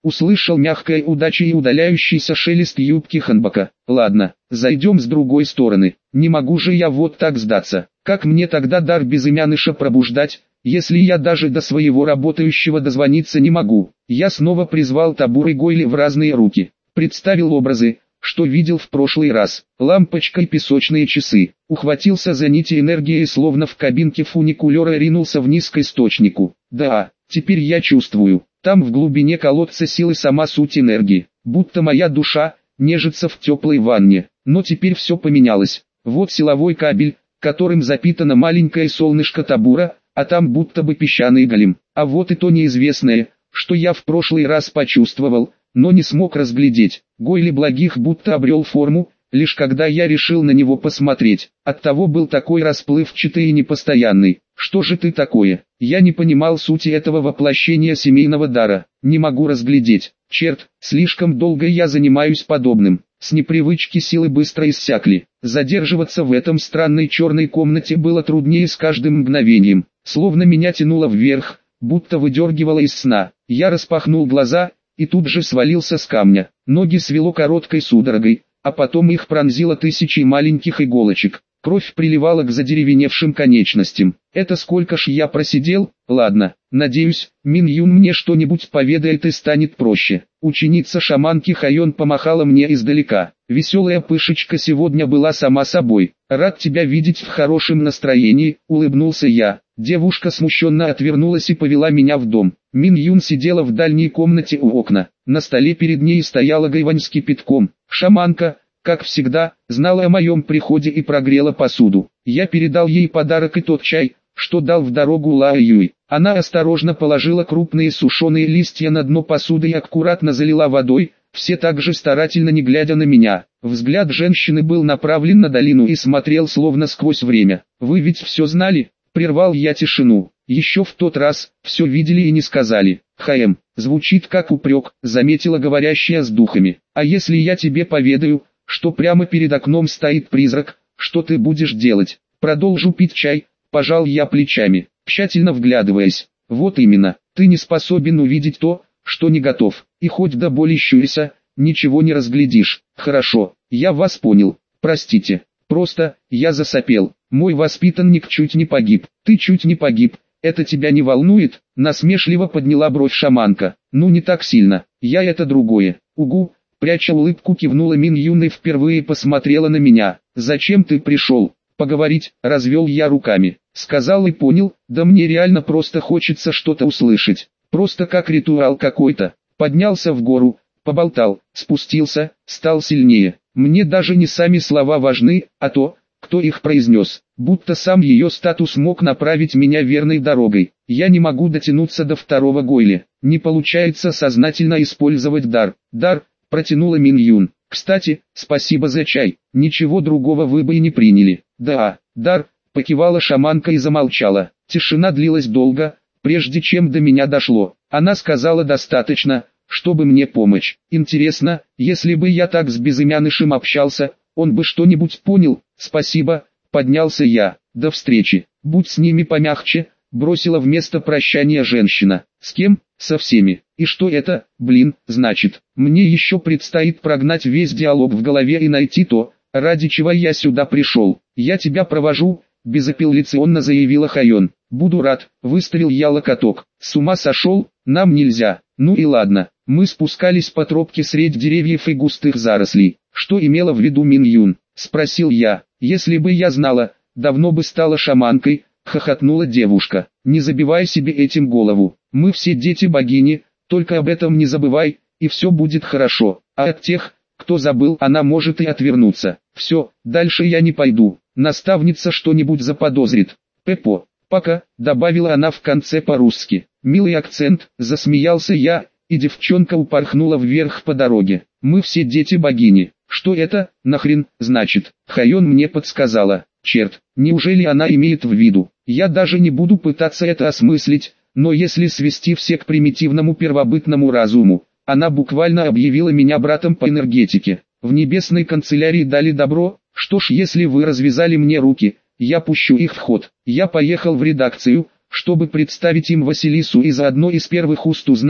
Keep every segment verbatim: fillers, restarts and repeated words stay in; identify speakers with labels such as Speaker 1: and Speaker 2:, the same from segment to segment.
Speaker 1: услышал мягкое удача и удаляющийся шелест юбки Ханбока. Ладно, зайдем с другой стороны, не могу же я вот так сдаться. Как мне тогда дар безымяныша пробуждать, если я даже до своего работающего дозвониться не могу? Я снова призвал Табур и Гойли в разные руки, представил образы, что видел в прошлый раз. Лампочка и песочные часы. Ухватился за нити энергии и словно в кабинке фуникулера ринулся вниз к источнику. Да, теперь я чувствую, там в глубине колодца силы сама суть энергии, будто моя душа нежится в теплой ванне. Но теперь все поменялось. Вот силовой кабель, которым запитано маленькое солнышко Табура, а там будто бы песчаный голем. А вот и то неизвестное, что я в прошлый раз почувствовал, но не смог разглядеть. Гойли благих будто обрел форму, лишь когда я решил на него посмотреть. Оттого был такой расплывчатый и непостоянный. Что же ты такое? Я не понимал сути этого воплощения семейного дара. Не могу разглядеть. Черт, слишком долго я занимаюсь подобным. С непривычки силы быстро иссякли. Задерживаться в этом странной черной комнате было труднее с каждым мгновением. Словно меня тянуло вверх, будто выдергивало из сна. Я распахнул глаза и тут же свалился с камня. Ноги свело короткой судорогой, а потом их пронзило тысячей маленьких иголочек. Кровь приливала к задеревеневшим конечностям. Это сколько ж я просидел? Ладно, надеюсь, Мин Юн мне что-нибудь поведает и станет проще. Ученица шаманки Хайон помахала мне издалека. Веселая пышечка сегодня была сама собой. Рад тебя видеть в хорошем настроении, улыбнулся я. Девушка смущенно отвернулась и повела меня в дом. Мин Юн сидела в дальней комнате у окна. На столе перед ней стояла гайвань с кипятком. Шаманка, как всегда, знала о моем приходе и прогрела посуду. Я передал ей подарок и тот чай, что дал в дорогу Лао Юй. Она осторожно положила крупные сушеные листья на дно посуды и аккуратно залила водой, все так же старательно не глядя на меня. Взгляд женщины был направлен на долину и смотрел словно сквозь время. «Вы ведь все знали?» — прервал я тишину. «Еще в тот раз, все видели и не сказали». «Хаэм, звучит как упрек», — заметила говорящая с духами. «А если я тебе поведаю, что прямо перед окном стоит призрак, что ты будешь делать?» «Продолжу пить чай», — пожал я плечами, тщательно вглядываясь. «Вот именно, ты не способен увидеть то, что не готов, и хоть до боли щурься, ничего не разглядишь». «Хорошо, я вас понял, простите, просто, я засопел, мой воспитанник чуть не погиб». «Ты чуть не погиб, это тебя не волнует?» — насмешливо подняла бровь шаманка. «Ну не так сильно, я это другое». «Угу». Пряча улыбку, кивнула Мин Юн и впервые посмотрела на меня. «Зачем ты пришел?» «Поговорить», — развел я руками. Сказал и понял, да мне реально просто хочется что-то услышать. Просто как ритуал какой-то. Поднялся в гору, поболтал, спустился, стал сильнее. Мне даже не сами слова важны, а то, кто их произнес. Будто сам ее статус мог направить меня верной дорогой. Я не могу дотянуться до второго Гойли. Не получается сознательно использовать дар. Дар, протянула Мин Юн. «Кстати, спасибо за чай, ничего другого вы бы и не приняли». «Да, дар», — покивала шаманка и замолчала. Тишина длилась долго, прежде чем до меня дошло. Она сказала достаточно, чтобы мне помочь. Интересно, если бы я так с безымянышем общался, он бы что-нибудь понял. «Спасибо», — поднялся я. «До встречи, будь с ними помягче», — бросила вместо прощания женщина. «С кем?» «Со всеми». «И что это, блин, значит? Мне еще предстоит прогнать весь диалог в голове и найти то, ради чего я сюда пришел. Я тебя провожу», — безапелляционно заявила Хайон. «Буду рад», — выставил я локоток. «С ума сошел? Нам нельзя». «Ну и ладно». Мы спускались по тропке средь деревьев и густых зарослей. «Что имела в виду Мин Юн?» — спросил я. «Если бы я знала, давно бы стала шаманкой», — хохотнула девушка. «Не забивай себе этим голову. Мы все дети богини, только об этом не забывай, и все будет хорошо. А от тех, кто забыл, она может и отвернуться. Все, дальше я не пойду. Наставница что-нибудь заподозрит. Пепо, пока», — добавила она в конце по-русски. «Милый акцент», — засмеялся я, и девчонка упорхнула вверх по дороге. «Мы все дети богини». «Что это, нахрен, значит?» Хайон мне подсказала. Черт, неужели она имеет в виду? Я даже не буду пытаться это осмыслить, но если свести все к примитивному первобытному разуму, она буквально объявила меня братом по энергетике. В небесной канцелярии дали добро. Что ж, если вы развязали мне руки, я пущу их в ход. Я поехал в редакцию, чтобы представить им Василису и заодно из первых уст узнать,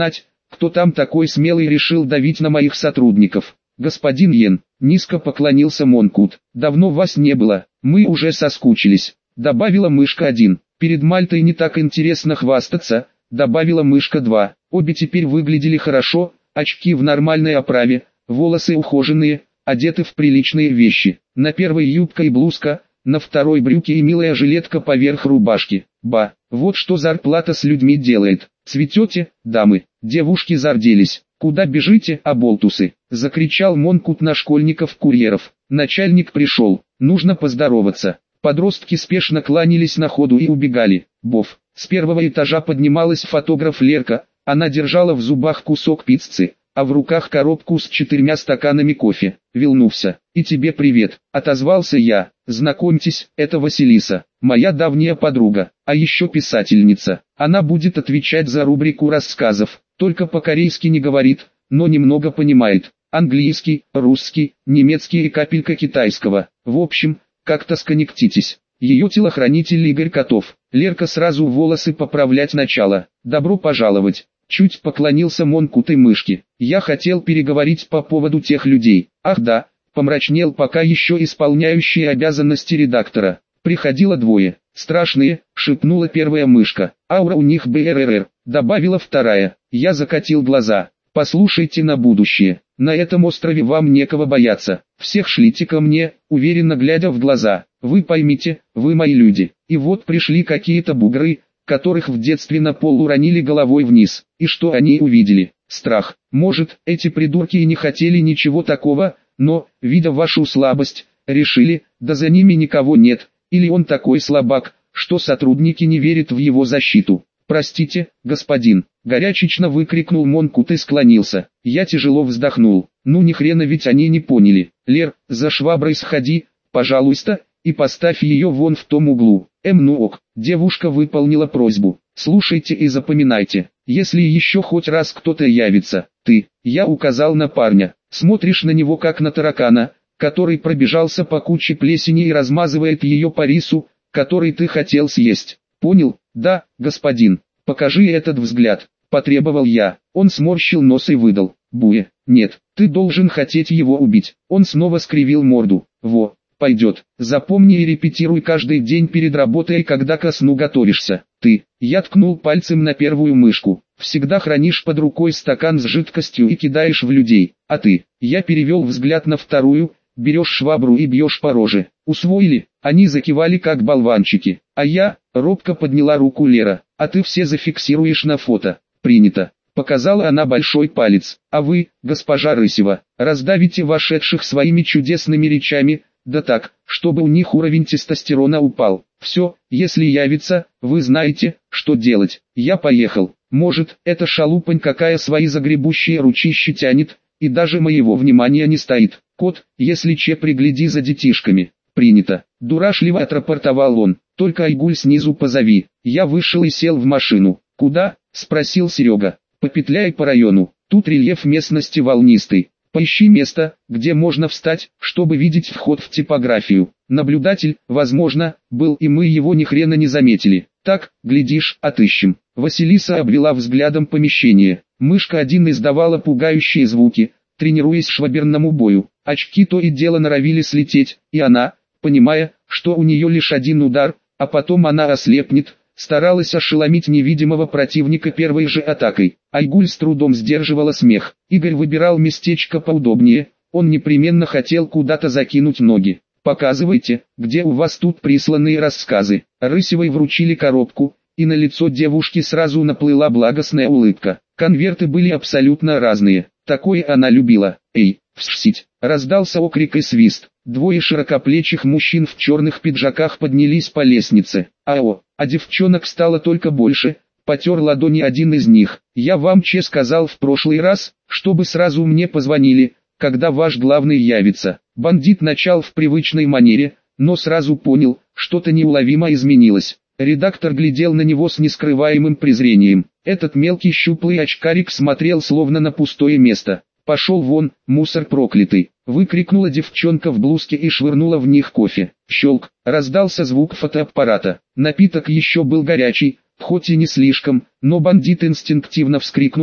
Speaker 1: кто там такой смелый решил давить на моих сотрудников? Господин Йен, низко поклонился Монкут. Давно вас не было, мы уже соскучились, добавила мышка один. Перед Мальтой не так интересно хвастаться, добавила мышка два. Обе теперь выглядели хорошо, очки в нормальной оправе, волосы ухоженные, одеты в приличные вещи. На первой юбка и блузка, на второй брюки и милая жилетка поверх рубашки. Ба, вот что зарплата с людьми делает. Цветете, дамы? Девушки зарделись. Куда бежите, оболтусы? Закричал Монкут на школьников-курьеров. Начальник пришел, нужно поздороваться. Подростки спешно кланялись на ходу и убегали. Бов. С первого этажа поднималась фотограф Лерка, она держала в зубах кусок пиццы, а в руках коробку с четырьмя стаканами кофе. Вилнулся. «И тебе привет», — отозвался я. «Знакомьтесь, это Василиса, моя давняя подруга, а еще писательница. Она будет отвечать за рубрику рассказов, только по-корейски не говорит, но немного понимает. Английский, русский, немецкий и капелька китайского. В общем, как-то сконнектитесь». Ее телохранитель Игорь Котов. Лерка сразу волосы поправлять начала. «Добро пожаловать». Чуть поклонился Монкут и мышки. «Я хотел переговорить по поводу тех людей». «Ах да», помрачнел пока еще исполняющий обязанности редактора. «Приходило двое. Страшные», шепнула первая мышка. «Аура у них БРРР», добавила вторая. Я закатил глаза. «Послушайте на будущее. На этом острове вам некого бояться. Всех шлите ко мне», уверенно глядя в глаза. «Вы поймите, вы мои люди». И вот пришли какие-то бугры, которых в детстве на пол уронили головой вниз. И что они увидели? Страх. Может, эти придурки и не хотели ничего такого, но, видя вашу слабость, решили, да за ними никого нет, или он такой слабак, что сотрудники не верят в его защиту. «Простите, господин», — горячечно выкрикнул Монкут и склонился. Я тяжело вздохнул. Ну ни хрена ведь они не поняли. «Лер, за шваброй сходи, пожалуйста, и поставь ее вон в том углу». Эм ну ок, девушка выполнила просьбу. «Слушайте и запоминайте, если еще хоть раз кто-то явится, ты», я указал на парня, смотришь на него как на таракана, который пробежался по куче плесени и размазывает ее по рису, который ты хотел съесть. Понял? Да, господин. Покажи этот взгляд, потребовал я. Он сморщил нос и выдал. Буе, нет, ты должен хотеть его убить. Он снова скривил морду. Во, пойдет. Запомни и репетируй каждый день перед работой, когда ко сну готовишься. Ты, я ткнул пальцем на первую мышку. Всегда хранишь под рукой стакан с жидкостью и кидаешь в людей. А ты, я перевел взгляд на вторую, берешь швабру и бьешь по роже. Усвоили? Они закивали как болванчики. А я, робко подняла руку Лера. А ты все зафиксируешь на фото. Принято. Показала она большой палец. А вы, госпожа Рысева, раздавите вошедших своими чудесными речами, да так, чтобы у них уровень тестостерона упал. Все, если явится, вы знаете, что делать. Я поехал. Может, эта шалупань какая свои загребущие ручищи тянет, и даже моего внимания не стоит. Кот, если че, пригляди за детишками. Принято. Дурашливо отрапортовал он. Только Айгуль снизу позови. Я вышел и сел в машину. Куда? Спросил Серега. Попетляй по району. Тут рельеф местности волнистый. Поищи место, где можно встать, чтобы видеть вход в типографию. Наблюдатель, возможно, был, и мы его ни хрена не заметили. Так, глядишь, отыщем. Василиса обвела взглядом помещение. Мышка один издавала пугающие звуки, тренируясь шваберному бою. Очки то и дело норовили слететь, и она, понимая, что у нее лишь один удар, а потом она ослепнет, старалась ошеломить невидимого противника первой же атакой. Айгуль с трудом сдерживала смех. Игорь выбирал местечко поудобнее, он непременно хотел куда-то закинуть ноги. «Показывайте, где у вас тут присланные рассказы». Рысевой вручили коробку, и на лицо девушки сразу наплыла благостная улыбка. Конверты были абсолютно разные, такое она любила. «Эй, вшсить!» Раздался окрик и свист. Двое широкоплечих мужчин в черных пиджаках поднялись по лестнице. «Ао!» А девчонок стало только больше, потер ладони один из них. «Я вам че сказал в прошлый раз, чтобы сразу мне позвонили, когда ваш главный явится». Бандит начал в привычной манере, но сразу понял, что-то неуловимо изменилось. Редактор глядел на него с нескрываемым презрением. Этот мелкий щуплый очкарик смотрел словно на пустое место. «Пошел вон, мусор проклятый!» — выкрикнула девчонка в блузке и швырнула в них кофе. Щелк, раздался звук фотоаппарата. Напиток еще был горячий, хоть и не слишком, но бандит инстинктивно вскрикнул,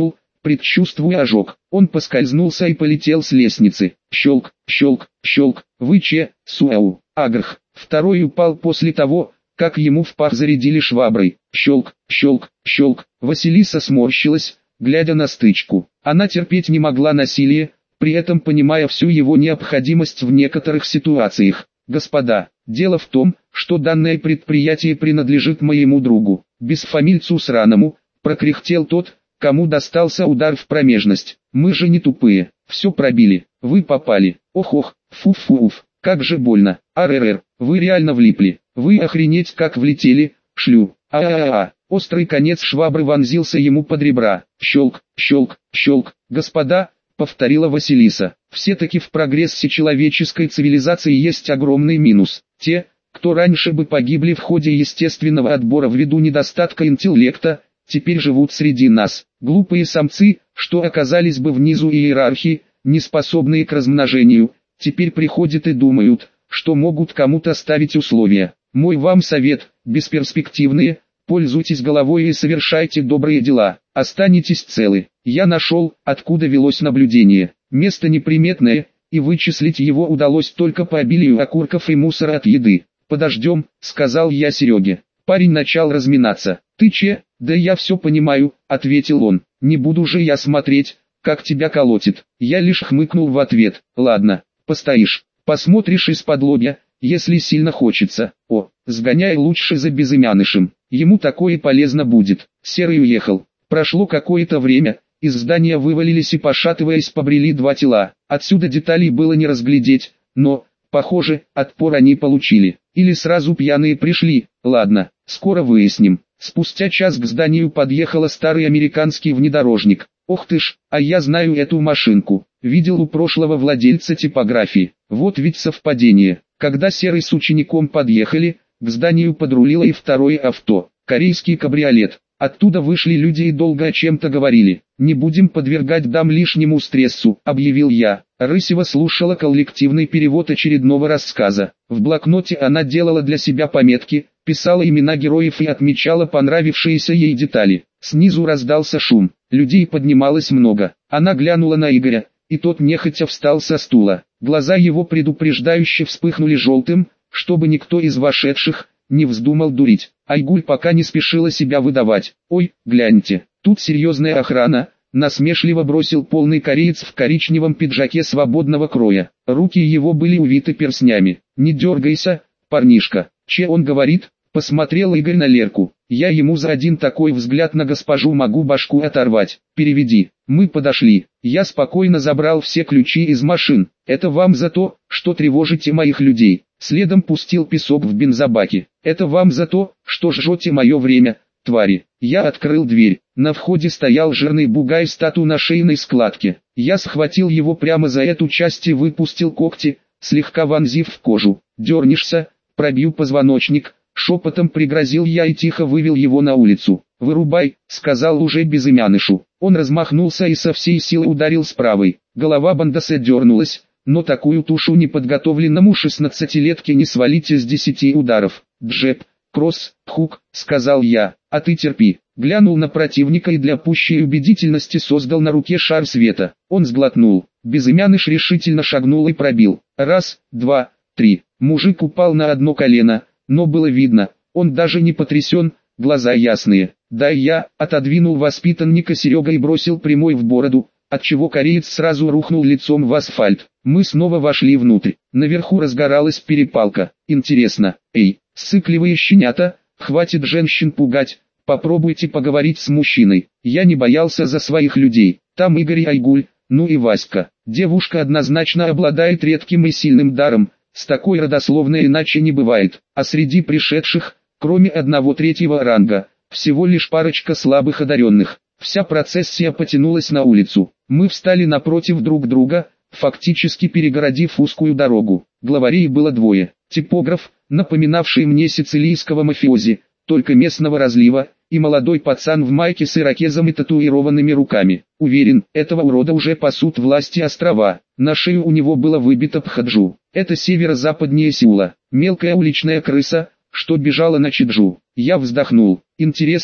Speaker 1: предчувствуя ожог. Он поскользнулся и полетел с лестницы. Щелк, щелк, щелк, выче, суау, агрх. Второй упал после того, как ему в пах зарядили шваброй. Щелк, щелк, щелк. Василиса сморщилась, глядя на стычку. Она терпеть не могла насилие, при этом понимая всю его необходимость в некоторых ситуациях. «Господа, дело в том, что данное предприятие принадлежит моему другу, бесфамильцу сраному», прокряхтел тот, кому достался удар в промежность. «Мы же не тупые, все пробили, вы попали, ох-ох, фу-фу-уф, как же больно, ар-р-р, вы реально влипли, вы охренеть как влетели, шлю, а-а-а». Острый конец швабры вонзился ему под ребра. «Щелк, щелк, щелк, господа», повторила Василиса. «Все-таки в прогрессе человеческой цивилизации есть огромный минус. Те, кто раньше бы погибли в ходе естественного отбора ввиду недостатка интеллекта, теперь живут среди нас. Глупые самцы, что оказались бы внизу иерархии, не способные к размножению, теперь приходят и думают, что могут кому-то ставить условия. Мой вам совет, бесперспективные, пользуйтесь головой и совершайте добрые дела, останетесь целы. Я нашел, откуда велось наблюдение. Место неприметное, и вычислить его удалось только по обилию окурков и мусора от еды. «Подождем», — сказал я Сереге. Парень начал разминаться. «Ты че?» «Да я все понимаю», — ответил он. «Не буду же я смотреть, как тебя колотит». Я лишь хмыкнул в ответ. «Ладно, постоишь, посмотришь из-под лобья, если сильно хочется. О, сгоняй лучше за безымянышем, ему такое полезно будет». Серый уехал. Прошло какое-то время, из здания вывалились и, пошатываясь, побрели два тела. Отсюда деталей было не разглядеть, но, похоже, отпор они получили. Или сразу пьяные пришли. Ладно, скоро выясним. Спустя час к зданию подъехал старый американский внедорожник. Ох ты ж, а я знаю эту машинку. Видел у прошлого владельца типографии. Вот ведь совпадение. Когда Серый с учеником подъехали, к зданию подрулило и второе авто. Корейский кабриолет. Оттуда вышли люди и долго о чем-то говорили. «Не будем подвергать дам лишнему стрессу», — объявил я. Рысева слушала коллективный перевод очередного рассказа. В блокноте она делала для себя пометки, писала имена героев и отмечала понравившиеся ей детали. Снизу раздался шум, людей поднималось много. Она глянула на Игоря, и тот нехотя встал со стула. Глаза его предупреждающе вспыхнули желтым, чтобы никто из вошедших не вздумал дурить. Айгуль пока не спешила себя выдавать. «Ой, гляньте, тут серьезная охрана», — насмешливо бросил полный кореец в коричневом пиджаке свободного кроя. Руки его были увиты перстнями. «Не дергайся, парнишка». «Че он говорит?» — посмотрел Игорь на Лерку. «Я ему за один такой взгляд на госпожу могу башку оторвать. Переведи». Мы подошли. Я спокойно забрал все ключи из машин. «Это вам за то, что тревожите моих людей». Следом пустил песок в бензобаке. «Это вам за то, что жжете мое время, твари». Я открыл дверь. На входе стоял жирный бугай с тату на шейной складке. Я схватил его прямо за эту часть и выпустил когти, слегка вонзив в кожу. «Дернешься, пробью позвоночник», — шепотом пригрозил я и тихо вывел его на улицу. «Вырубай», — сказал уже безымянышу. Он размахнулся и со всей силы ударил с правой. Голова бандоса дернулась, но такую тушу неподготовленному шестнадцатилетке не свалить из десяти ударов. «Джеб, кросс, хук», — сказал я, — «а ты терпи». Глянул на противника и для пущей убедительности создал на руке шар света. Он сглотнул. Безымяныш решительно шагнул и пробил. Раз, два, три. Мужик упал на одно колено, но было видно, он даже не потрясен, глаза ясные. «Дай я», — отодвинул воспитанника Серега и бросил прямой в бороду, отчего кореец сразу рухнул лицом в асфальт. Мы снова вошли внутрь. Наверху разгоралась перепалка. Интересно, эй, ссыкливые щенята, хватит женщин пугать, попробуйте поговорить с мужчиной. Я не боялся за своих людей. Там Игорь и Айгуль, ну и Васька. Девушка однозначно обладает редким и сильным даром, с такой родословной иначе не бывает. А среди пришедших, кроме одного третьего ранга, всего лишь парочка слабых одаренных. Вся процессия потянулась на улицу. Мы встали напротив друг друга, фактически перегородив узкую дорогу. Главарей было двое. Типограф, напоминавший мне сицилийского мафиози, только местного разлива, и молодой пацан в майке с ирокезом и татуированными руками. Уверен, этого урода уже пасут власти острова. На шею у него было выбито пхаджу. Это северо-западнее Сеула. Мелкая уличная крыса, что бежала на Чеджу. Я вздохнул. Интересно,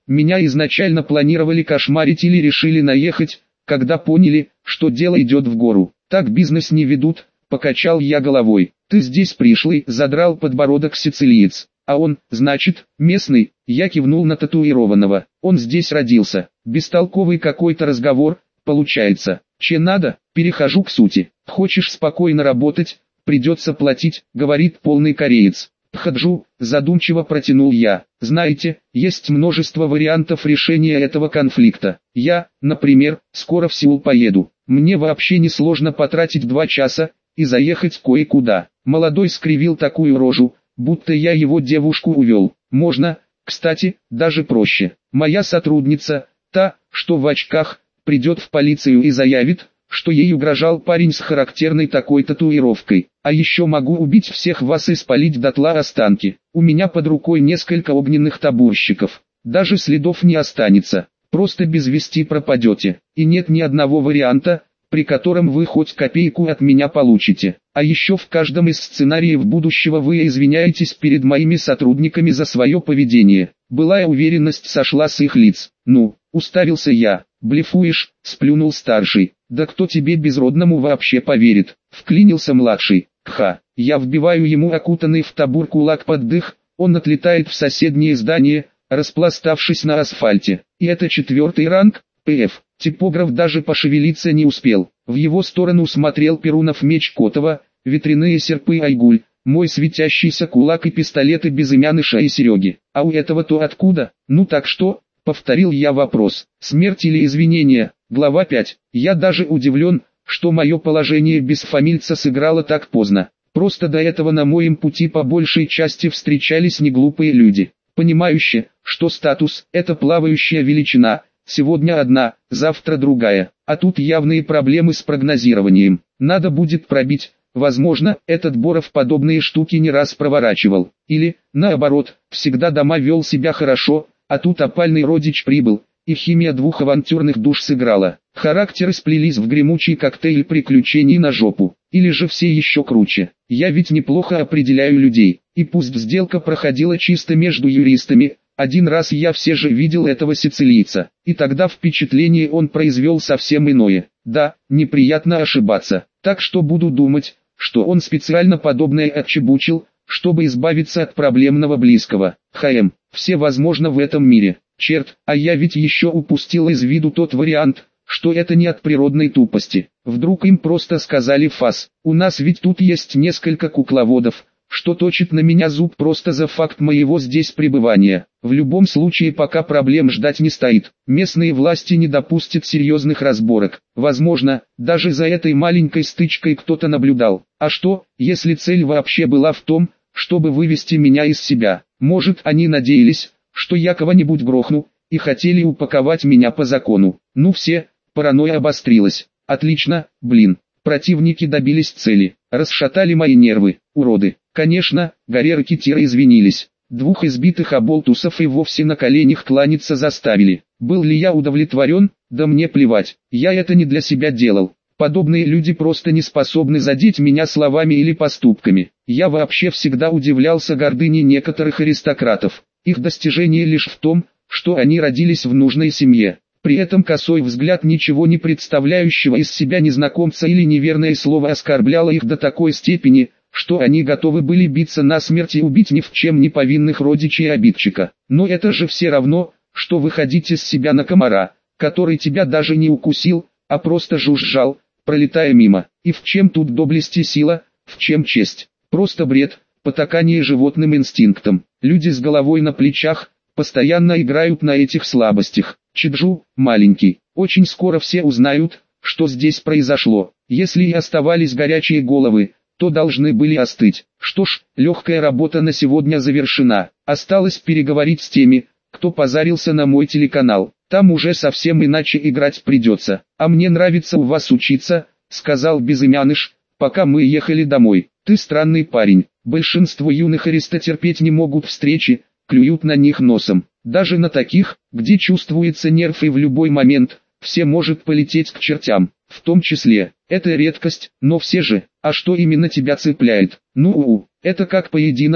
Speaker 1: меня изначально планировали кошмарить или решили наехать, когда поняли, что дело идет в гору. Так бизнес не ведут, покачал я головой. Ты здесь пришлый, задрал подбородок сицилиец. А он, значит, местный, я кивнул на татуированного. Он здесь родился. Бестолковый какой-то разговор, получается. Че надо, перехожу к сути. Хочешь спокойно работать, придется платить, говорит полный кореец. Пхаджу, задумчиво протянул я. Знаете, есть множество вариантов решения этого конфликта. Я, например, скоро в Сеул поеду. Мне вообще не сложно потратить два часа и заехать кое-куда. Молодой скривил такую рожу, будто я его девушку увел. Можно, кстати, даже проще. Моя сотрудница, та, что в очках, придет в полицию и заявит, что ей угрожал парень с характерной такой татуировкой. А еще могу убить всех вас и спалить дотла останки. У меня под рукой несколько огненных табурщиков. Даже следов не останется. Просто без вести пропадете. И нет ни одного варианта, при котором вы хоть копейку от меня получите. А еще в каждом из сценариев будущего вы извиняетесь перед моими сотрудниками за свое поведение. Былая уверенность сошла с их лиц. Ну, уставился я. Блефуешь, сплюнул старший. Да кто тебе безродному вообще поверит? Вклинился младший. Кха, я вбиваю ему окутанный в табур кулак под дых, он отлетает в соседнее здание, распластавшись на асфальте. И это четвертый ранг, ПФ. Типограф даже пошевелиться не успел. В его сторону смотрел Перунов меч Котова, ветряные серпы Айгуль, мой светящийся кулак и пистолеты Безымяныша и Сереги. А у этого-то откуда? Ну так что? Повторил я вопрос. Смерть или извинения? Глава пять. Я даже удивлен, что мое положение без фамильца сыграло так поздно. Просто до этого на моем пути по большей части встречались неглупые люди, понимающие, что статус – это плавающая величина, сегодня одна, завтра другая, а тут явные проблемы с прогнозированием. Надо будет пробить, возможно, этот Боров подобные штуки не раз проворачивал, или, наоборот, всегда дома вел себя хорошо, а тут опальный родич прибыл, и химия двух авантюрных душ сыграла. Характеры сплелись в гремучий коктейль приключений на жопу. Или же все еще круче. Я ведь неплохо определяю людей. И пусть сделка проходила чисто между юристами, один раз я все же видел этого сицилийца. И тогда впечатление он произвел совсем иное. Да, неприятно ошибаться. Так что буду думать, что он специально подобное отчебучил, чтобы избавиться от проблемного близкого. ХМ, все возможно в этом мире. Черт, а я ведь еще упустил из виду тот вариант, что это не от природной тупости. Вдруг им просто сказали фас. У нас ведь тут есть несколько кукловодов, что точит на меня зуб просто за факт моего здесь пребывания. В любом случае пока проблем ждать не стоит. Местные власти не допустят серьезных разборок. Возможно, даже за этой маленькой стычкой кто-то наблюдал. А что, если цель вообще была в том, чтобы вывести меня из себя? Может, они надеялись, что я кого-нибудь грохну, и хотели упаковать меня по закону. Ну все, паранойя обострилась. Отлично, блин. Противники добились цели, расшатали мои нервы, уроды. Конечно, Гаррера Китира извинились. Двух избитых оболтусов и вовсе на коленях кланяться заставили. Был ли я удовлетворен? Да мне плевать. Я это не для себя делал. Подобные люди просто не способны задеть меня словами или поступками. Я вообще всегда удивлялся гордыне некоторых аристократов. Их достижение лишь в том, что они родились в нужной семье. При этом косой взгляд ничего не представляющего из себя незнакомца или неверное слово оскорбляло их до такой степени, что они готовы были биться насмерть и убить ни в чем не повинных родичей обидчика. Но это же все равно, что выходить из себя на комара, который тебя даже не укусил, а просто жужжал, пролетая мимо. И в чем тут доблесть и сила, в чем честь? Просто бред, потакание животным инстинктам. Люди с головой на плечах постоянно играют на этих слабостях. Чиджу, маленький, очень скоро все узнают, что здесь произошло. Если и оставались горячие головы, то должны были остыть. Что ж, легкая работа на сегодня завершена. Осталось переговорить с теми, кто позарился на мой телеканал. Там уже совсем иначе играть придется. А мне нравится у вас учиться, сказал Безымяныш, пока мы ехали домой. Ты странный парень. Большинство юных аристотерпеть не могут встречи, клюют на них носом. Даже на таких, где чувствуется нерв и в любой момент, все может полететь к чертям. В том числе, это редкость, но все же, а что именно тебя цепляет? Ну-у, это как поединок,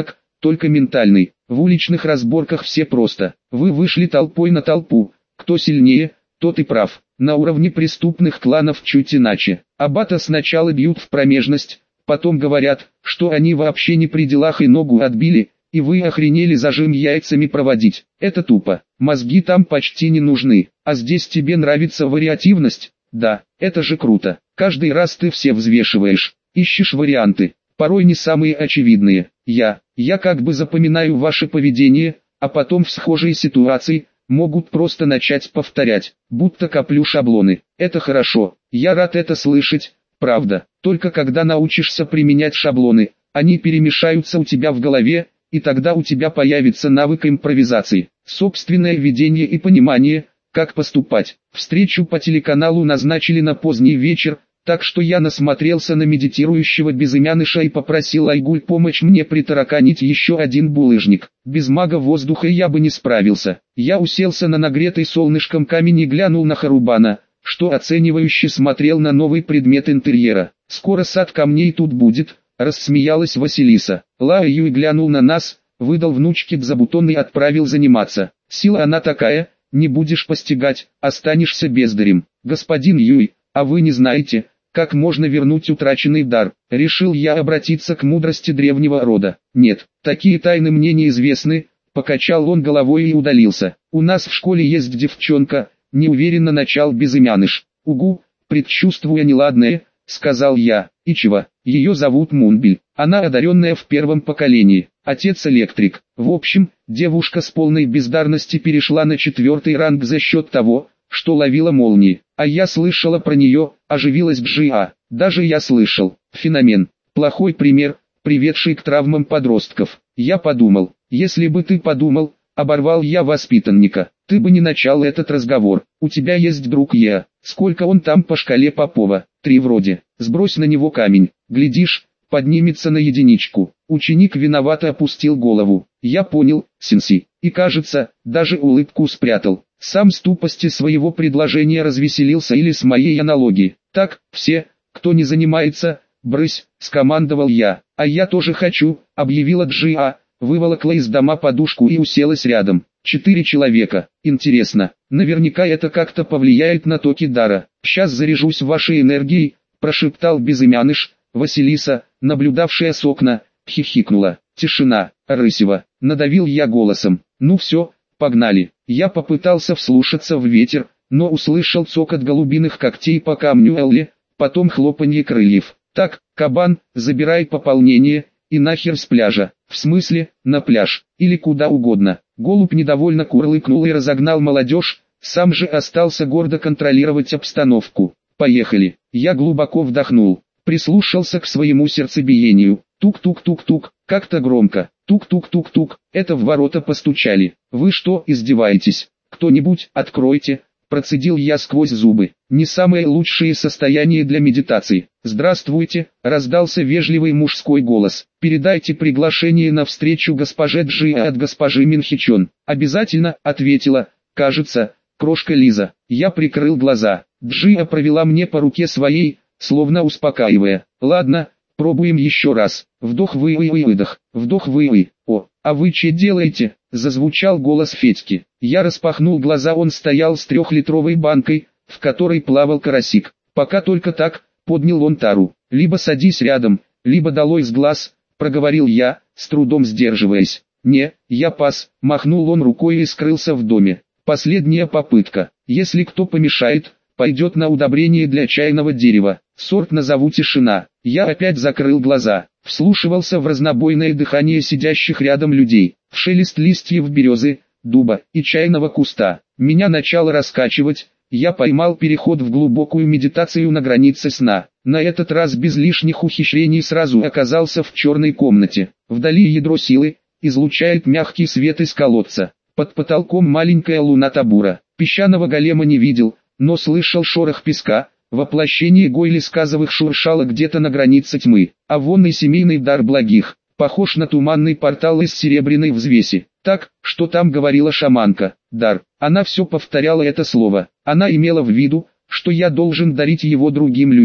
Speaker 1: только ментальный. В уличных разборках все просто. Вы вышли толпой на толпу. Кто сильнее, тот и прав. На уровне преступных кланов чуть иначе. Аббата сначала бьют в промежность, потом говорят, что они вообще не при делах и ногу отбили, и вы охренели зажим яйцами проводить. Это тупо. Мозги там почти не нужны. А здесь тебе нравится вариативность? Да, это же круто. Каждый раз ты все взвешиваешь, ищешь варианты, порой не самые очевидные. Я, я как бы запоминаю ваше поведение, а потом в схожей ситуации могут просто начать повторять, будто коплю шаблоны. Это хорошо, я рад это слышать, правда. Только когда научишься применять шаблоны, они перемешаются у тебя в голове, и тогда у тебя появится навык импровизации, собственное видение и понимание, как поступать. Встречу по телеканалу назначили на поздний вечер, так что я насмотрелся на медитирующего безымяныша и попросил Айгуль помочь мне притараканить еще один булыжник. Без мага воздуха я бы не справился. Я уселся на нагретый солнышком камень и глянул на Харубана, что оценивающе смотрел на новый предмет интерьера. «Скоро сад камней тут будет», — рассмеялась Василиса. Лао Юй глянул на нас, выдал внучке дзабутон и отправил заниматься. «Сила она такая, не будешь постигать, останешься бездарем. Господин Юй, а вы не знаете, как можно вернуть утраченный дар?» Решил я обратиться к мудрости древнего рода. «Нет, такие тайны мне неизвестны», — покачал он головой и удалился. «У нас в школе есть девчонка», — неуверенно начал безымяныш. «Угу, предчувствуя неладное», — сказал я. «Ичева, ее зовут Мунбель, она одаренная в первом поколении, отец электрик. В общем, девушка с полной бездарности перешла на четвертый ранг за счет того, что ловила молнии. А я слышала про нее», — оживилась Джиа. «Даже я слышал. Феномен. Плохой пример, приведший к травмам подростков. Я подумал, если бы ты подумал», — оборвал я воспитанника, — «ты бы не начал этот разговор. У тебя есть друг Еа. Сколько он там по шкале Попова? Три вроде. Сбрось на него камень. Глядишь, поднимется на единичку». Ученик виновато опустил голову. «Я понял, сенси». И, кажется, даже улыбку спрятал. Сам с тупости своего предложения развеселился или с моей аналогии. «Так, все, кто не занимается, брысь», — скомандовал я. «А я тоже хочу», — объявила Джиа, выволокла из дома подушку и уселась рядом. Четыре человека. Интересно, наверняка это как-то повлияет на токи дара. «Сейчас заряжусь вашей энергией», — прошептал безымяныш. Василиса, наблюдавшая с окна, хихикнула. «Тишина, Рысева», — надавил я голосом. «Ну все, погнали». Я попытался вслушаться в ветер, но услышал цокот голубиных когтей по камню Элли, потом хлопанье крыльев. «Так, кабан, забирай пополнение, и нахер с пляжа». «В смысле, на пляж, или куда угодно». Голубь недовольно курлыкнул и разогнал молодежь, сам же остался гордо контролировать обстановку. «Поехали». Я глубоко вдохнул, прислушался к своему сердцебиению. Тук-тук-тук-тук, как-то громко. Тук-тук-тук-тук, это в ворота постучали. «Вы что, издеваетесь? Кто-нибудь, откройте», — процедил я сквозь зубы. Не самое лучшее состояние для медитации. «Здравствуйте», — раздался вежливый мужской голос. «Передайте приглашение на встречу госпоже Джиа от госпожи Минхичон». «Обязательно», — ответила, кажется, крошка Лиза. Я прикрыл глаза. Джиа провела мне по руке своей, словно успокаивая. «Ладно, пробуем еще раз. Вдох-вы-вы-выдох, вдох-вы-вы. О, а вы че делаете?» — зазвучал голос Федьки. Я распахнул глаза, он стоял с трехлитровой банкой, в которой плавал карасик. «Пока только так», — поднял он тару. «Либо садись рядом, либо долой с глаз», — проговорил я, с трудом сдерживаясь. «Не, я пас», — махнул он рукой и скрылся в доме. Последняя попытка. Если кто помешает, пойдет на удобрение для чайного дерева. Сорт назову «Тишина». Я опять закрыл глаза, вслушивался в разнобойное дыхание сидящих рядом людей, в шелест листьев березы, дуба и чайного куста. Меня начало раскачивать, я поймал переход в глубокую медитацию на границе сна. На этот раз без лишних ухищрений сразу оказался в черной комнате. Вдали ядро силы, излучает мягкий свет из колодца. Под потолком маленькая луна табура. Песчаного голема не видел, но слышал шорох песка. Воплощение Гойли сказовых шуршало где-то на границе тьмы, а вон и семейный дар благих, похож на туманный портал из серебряной взвеси. Так, что там говорила шаманка? Дар. Она все повторяла это слово. Она имела в виду, что я должен дарить его другим людям.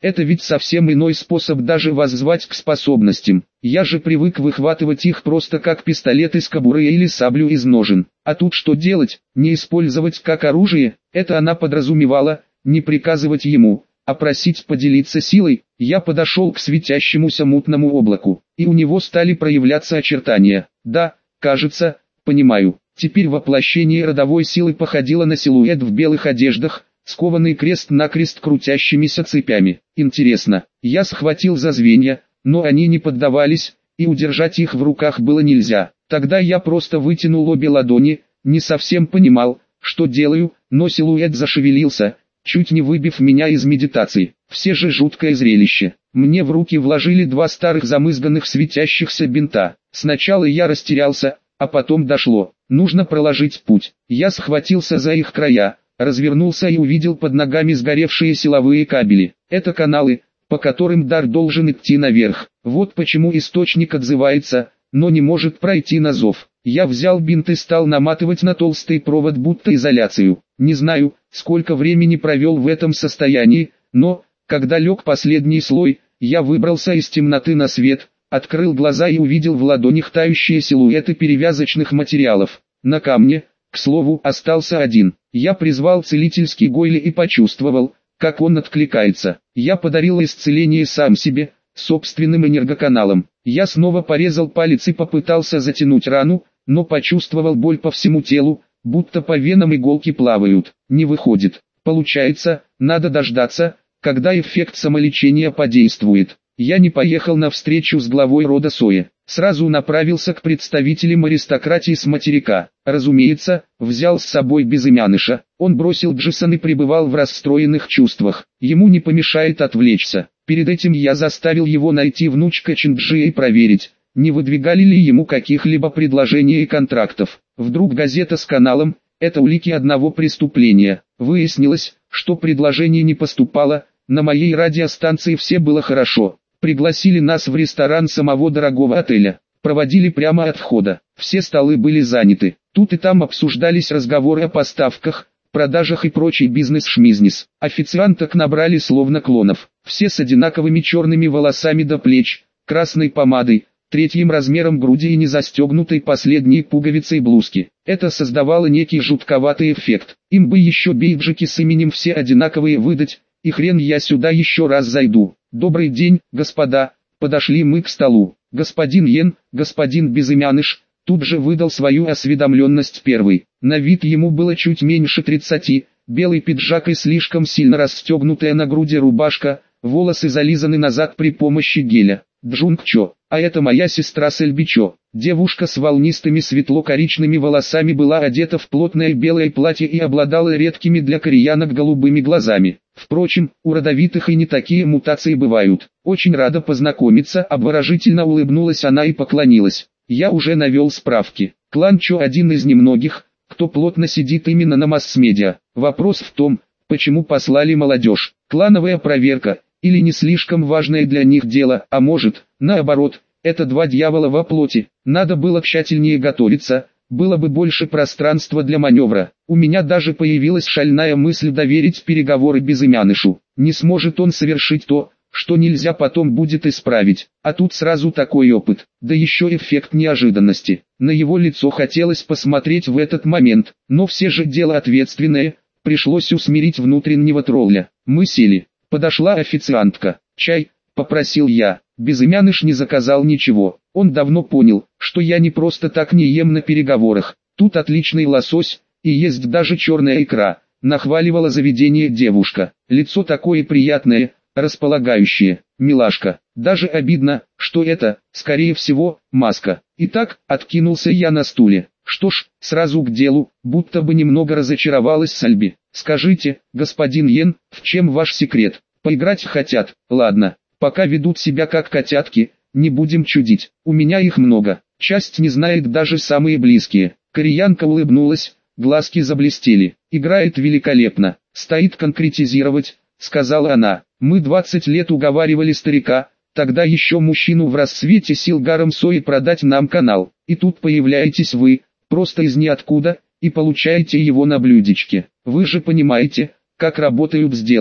Speaker 1: Это ведь совсем иной способ даже воззвать к способностям. Я же привык выхватывать их просто как пистолет из кобуры или саблю из ножен. А тут что делать? Не использовать как оружие? Это она подразумевала, не приказывать ему, а просить поделиться силой. Я подошел к светящемуся мутному облаку, и у него стали проявляться очертания. Да, кажется, понимаю. Теперь воплощение родовой силы походило на силуэт в белых одеждах, скованный крест-накрест крутящимися цепями. Интересно, я схватил за звенья, но они не поддавались, и удержать их в руках было нельзя. Тогда я просто вытянул обе ладони, не совсем понимал, что делаю, но силуэт зашевелился, чуть не выбив меня из медитации. Все же жуткое зрелище. Мне в руки вложили два старых замызганных светящихся бинта. Сначала я растерялся, а потом дошло. Нужно проложить путь. Я схватился за их края, развернулся и увидел под ногами сгоревшие силовые кабели. Это каналы, по которым дар должен идти наверх. Вот почему источник отзывается, но не может пройти на зов. Я взял бинт и стал наматывать на толстый провод будто изоляцию. Не знаю, сколько времени провел в этом состоянии, но, когда лег последний слой, я выбрался из темноты на свет, открыл глаза и увидел в ладонях тающие силуэты перевязочных материалов. На камне, к слову, остался один. Я призвал целительский Гойли и почувствовал, как он откликается. Я подарил исцеление сам себе, собственным энергоканалом. Я снова порезал палец и попытался затянуть рану, но почувствовал боль по всему телу, будто по венам иголки плавают. Не выходит. Получается, надо дождаться, когда эффект самолечения подействует. Я не поехал на встречу с главой рода Соя. Сразу направился к представителям аристократии с материка. Разумеется, взял с собой безымяныша. Он бросил Джисон и пребывал в расстроенных чувствах. Ему не помешает отвлечься. Перед этим я заставил его найти внучка Чинджи и проверить, не выдвигали ли ему каких-либо предложений и контрактов. Вдруг газета с каналом – это улики одного преступления. Выяснилось, что предложений не поступало, на моей радиостанции все было хорошо. Пригласили нас в ресторан самого дорогого отеля. Проводили прямо от входа. Все столы были заняты. Тут и там обсуждались разговоры о поставках, продажах и прочий бизнес-шмизнес. Официанток набрали словно клонов. Все с одинаковыми черными волосами до плеч, красной помадой, третьим размером груди и не застегнутой последней пуговицей блузки. Это создавало некий жутковатый эффект. Им бы еще бейджики с именем все одинаковые выдать, и хрен я сюда еще раз зайду. Добрый день, господа. Подошли мы к столу. Господин Йен, господин Безымяныш, тут же выдал свою осведомленность первый. На вид ему было чуть меньше тридцати, белый пиджак и слишком сильно расстегнутая на груди рубашка, волосы зализаны назад при помощи геля. Джунг Чо, а это моя сестра Сельби Чо. Девушка с волнистыми светло-коричневыми волосами была одета в плотное белое платье и обладала редкими для кореянок голубыми глазами. Впрочем, у родовитых и не такие мутации бывают. Очень рада познакомиться, обворожительно улыбнулась она и поклонилась. Я уже навел справки. Клан Чо один из немногих, кто плотно сидит именно на масс-медиа. Вопрос в том, почему послали молодежь. Клановая проверка, или не слишком важное для них дело, а может, наоборот, это два дьявола во плоти. Надо было тщательнее готовиться, было бы больше пространства для маневра. У меня даже появилась шальная мысль доверить переговоры Безымянышу. Не сможет он совершить то, что нельзя потом будет исправить. А тут сразу такой опыт, да еще эффект неожиданности. На его лицо хотелось посмотреть в этот момент, но все же дело ответственное, пришлось усмирить внутреннего тролля. Мы сели. Подошла официантка. «Чай», — попросил я. Безымяныш не заказал ничего. Он давно понял, что я не просто так не ем на переговорах. Тут отличный лосось, и есть даже черная икра. Нахваливала заведение девушка. Лицо такое приятное, располагающее. Милашка. Даже обидно, что это, скорее всего, маска. Итак, откинулся я на стуле. Что ж, сразу к делу, будто бы немного разочаровалась Сальби. Скажите, господин Йен, в чем ваш секрет? Поиграть хотят, ладно, пока ведут себя как котятки, не будем чудить. У меня их много, часть не знает даже самые близкие. Кореянка улыбнулась, глазки заблестели. Играет великолепно, стоит конкретизировать, сказала она. Мы двадцать лет уговаривали старика, тогда еще мужчину в расцвете сил Гаром Сои продать нам канал. И тут появляетесь вы, просто из ниоткуда, и получаете его на блюдечке. Вы же понимаете, как работают сделки.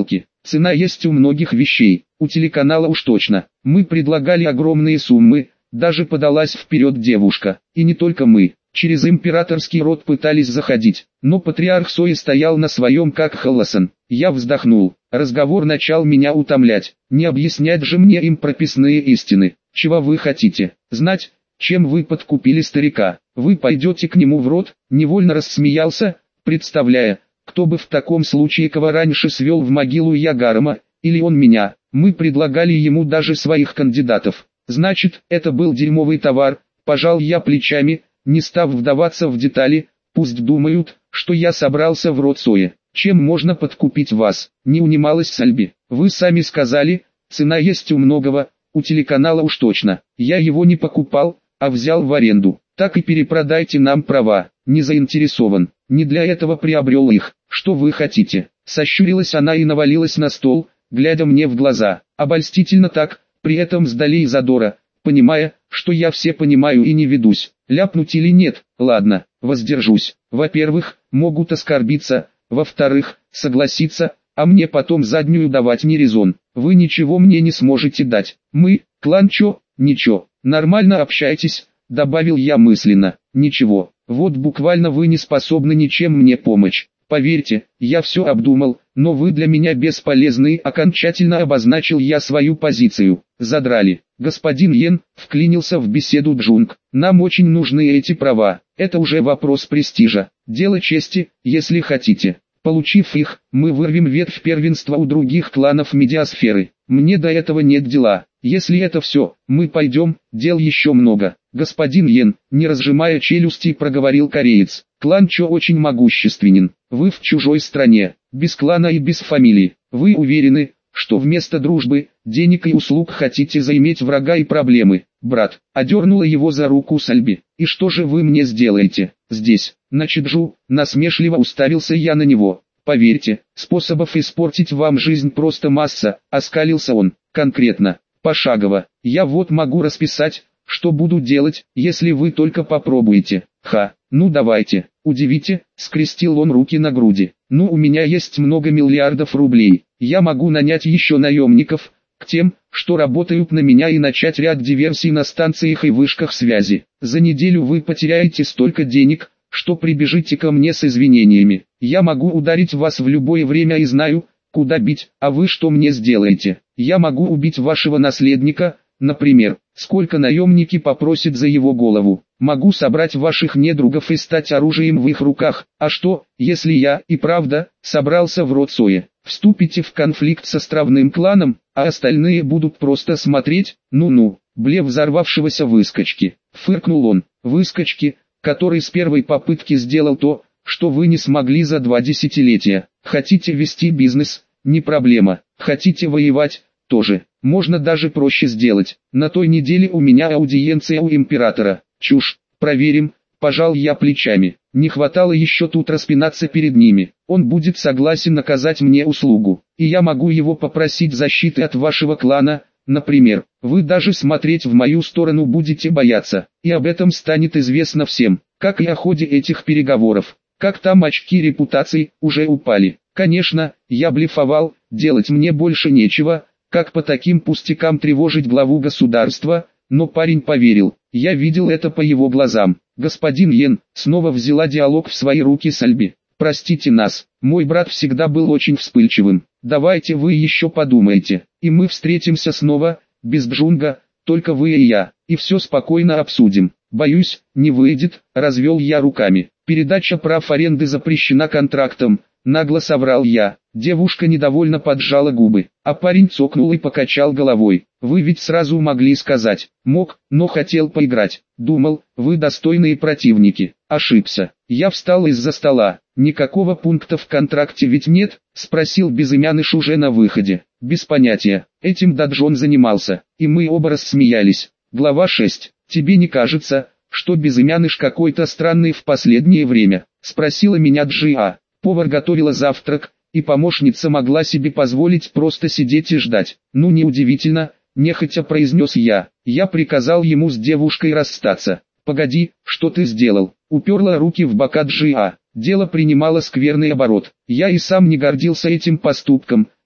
Speaker 1: Цена есть у многих вещей, у телеканала уж точно. Мы предлагали огромные суммы, даже подалась вперед девушка. И не только мы, через императорский род пытались заходить. Но патриарх Сои стоял на своем как Халласан. Я вздохнул, разговор начал меня утомлять. Не объяснять же мне им прописные истины. Чего вы хотите? Знать, чем вы подкупили старика? Вы пойдете к нему в рот? Невольно рассмеялся, представляя, кто бы в таком случае кого раньше свел в могилу Ягарама, или он меня. Мы предлагали ему даже своих кандидатов. Значит, это был дерьмовый товар, пожал я плечами, не став вдаваться в детали. Пусть думают, что я собрался в род Сои. Чем можно подкупить вас? Не унималась Сальби. Вы сами сказали, цена есть у многого, у телеканала уж точно. Я его не покупал, а взял в аренду. Так и перепродайте нам права. Не заинтересован. Не для этого приобрел их. Что вы хотите? Сощурилась она и навалилась на стол, глядя мне в глаза. Обольстительно так, при этом сдали и задора, понимая, что я все понимаю и не ведусь. Ляпнуть или нет? Ладно, воздержусь. Во-первых, могут оскорбиться. Во-вторых, согласиться, а мне потом заднюю давать не резон. Вы ничего мне не сможете дать. Мы, клан Чо, ничего. Нормально общайтесь, добавил я мысленно. Ничего, вот буквально вы не способны ничем мне помочь. Поверьте, я все обдумал, но вы для меня бесполезны. Окончательно обозначил я свою позицию. Задрали. Господин Йен, вклинился в беседу Джунг. Нам очень нужны эти права. Это уже вопрос престижа. Дело чести, если хотите. Получив их, мы вырвем ветвь первенства у других кланов медиасферы. Мне до этого нет дела. Если это все, мы пойдем, дел еще много. Господин Йен, не разжимая челюсти, проговорил кореец. Клан Чо очень могущественен. Вы в чужой стране, без клана и без фамилии. Вы уверены, что вместо дружбы, денег и услуг хотите заиметь врага и проблемы? Брат, одернула его за руку Сальби. И что же вы мне сделаете? Здесь, на Чеджу, насмешливо уставился я на него. Поверьте, способов испортить вам жизнь просто масса, оскалился он. Конкретно, пошагово. Я вот могу расписать, что буду делать, если вы только попробуете. Ха, ну давайте, удивите, скрестил он руки на груди. Ну у меня есть много миллиардов рублей. Я могу нанять еще наемников, к тем, что работают на меня, и начать ряд диверсий на станциях и вышках связи. За неделю вы потеряете столько денег, что прибежите ко мне с извинениями. Я могу ударить вас в любое время и знаю, куда бить, а вы что мне сделаете? Я могу убить вашего наследника, например. Сколько наемники попросят за его голову? Могу собрать ваших недругов и стать оружием в их руках. А что, если я и правда собрался в род Сои? Вступите в конфликт с островным кланом, а остальные будут просто смотреть? Ну-ну, блеф взорвавшегося выскочки. Фыркнул он. Выскочки, который с первой попытки сделал то, что вы не смогли за два десятилетия. Хотите вести бизнес? Не проблема. Хотите воевать? Тоже. Можно даже проще сделать. На той неделе у меня аудиенция у императора. Чушь. Проверим. Пожал я плечами. Не хватало еще тут распинаться перед ними. Он будет согласен оказать мне услугу. И я могу его попросить защиты от вашего клана. Например, вы даже смотреть в мою сторону будете бояться. И об этом станет известно всем. Как и о ходе этих переговоров. Как там очки репутации уже упали. Конечно, я блефовал. Делать мне больше нечего. Как по таким пустякам тревожить главу государства, но парень поверил. Я видел это по его глазам. Господин Йен снова взяла диалог в свои руки Сальби. Простите нас, мой брат всегда был очень вспыльчивым. Давайте вы еще подумаете, и мы встретимся снова, без Джунга, только вы и я, и все спокойно обсудим. Боюсь, не выйдет, развел я руками. Передача прав аренды запрещена контрактом. Нагло соврал я. Девушка недовольно поджала губы, а парень цокнул и покачал головой. Вы ведь сразу могли сказать. Мог, но хотел поиграть. Думал, вы достойные противники. Ошибся. Я встал из-за стола. Никакого пункта в контракте ведь нет? Спросил безымяныш уже на выходе. Без понятия. Этим Даджон занимался, и мы оба рассмеялись. Глава шесть. Тебе не кажется, что безымяныш какой-то странный в последнее время? Спросила меня Джиа. Повар готовила завтрак, и помощница могла себе позволить просто сидеть и ждать. Ну неудивительно, нехотя произнес я. Я приказал ему с девушкой расстаться. Погоди, что ты сделал? Уперла руки в бока Джиа. Дело принимало скверный оборот. Я и сам не гордился этим поступком,